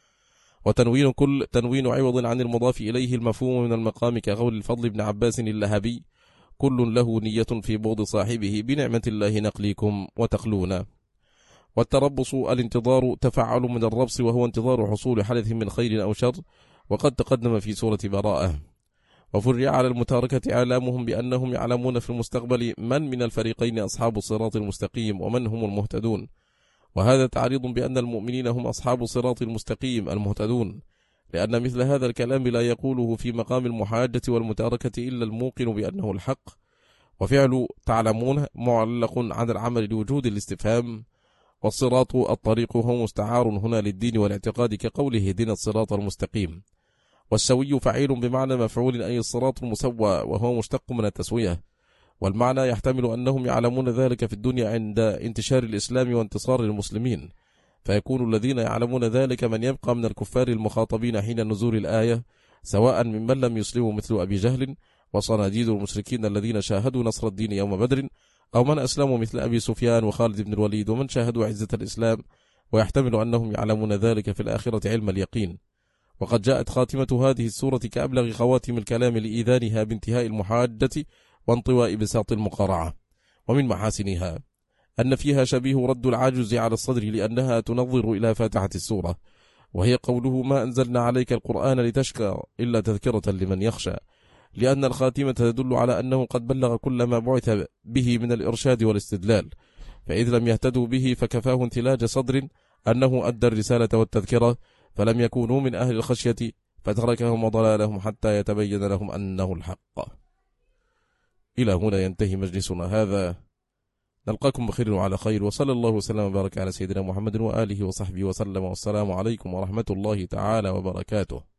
وتنوين كل تنوين عوض عن المضاف إليه المفهوم من المقام كقول الفضل بن عباس اللهبي كل له نية في بغض صاحبه بنعمة الله نقليكم وتقلون. والتربص الانتظار تفعل من الربص وهو انتظار حصول حدث من خير أو شر، وقد تقدم في سورة براءة. وفرع على المتاركة إعلامهم بأنهم يعلمون في المستقبل من الفريقين أصحاب الصراط المستقيم ومن هم المهتدون، وهذا تعريض بأن المؤمنين هم أصحاب الصراط المستقيم المهتدون، لأن مثل هذا الكلام لا يقوله في مقام المحاجة والمتاركة إلا الموقن بأنه الحق. وفعل تعلمون معلق عن العمل لوجود الاستفهام. والصراط الطريق هو مستعار هنا للدين والاعتقاد كقوله اهدنا الصراط المستقيم. والسوي فعيل بمعنى مفعول أي الصراط المسوى، وهو مشتق من التسوية. والمعنى يحتمل أنهم يعلمون ذلك في الدنيا عند انتشار الإسلام وانتصار المسلمين، فيكون الذين يعلمون ذلك من يبقى من الكفار المخاطبين حين نزول الآية، سواء ممن لم يسلموا مثل أبي جهل وصناديد المشركين الذين شاهدوا نصر الدين يوم بدر، أو من أسلموا مثل أبي سفيان وخالد بن الوليد ومن شاهدوا عزة الإسلام، ويحتمل أنهم يعلمون ذلك في الآخرة علم اليقين. وقد جاءت خاتمة هذه السورة كأبلغ خواتم الكلام لإيذانها بانتهاء المحاجة وانطواء بساط المقارعة. ومن محاسنها أن فيها شبيه رد العاجز على الصدر لأنها تنظر إلى فاتحة السورة، وهي قوله ما أنزلنا عليك القرآن لتشكى إلا تذكرة لمن يخشى، لأن الخاتمة تدل على أنه قد بلغ كل ما بعث به من الإرشاد والاستدلال، فإذ لم يهتدوا به فكفاه انتلاج صدر أنه أدى الرسالة والتذكرة، فلم يكونوا من أهل الخشية فتركهم وضلالهم حتى يتبين لهم أنه الحق. إلى هنا ينتهي مجلسنا هذا، نلقاكم بخير وعلى خير، وصلى الله وسلم وبارك على سيدنا محمد وآله وصحبه وسلم، والسلام عليكم ورحمة الله تعالى وبركاته.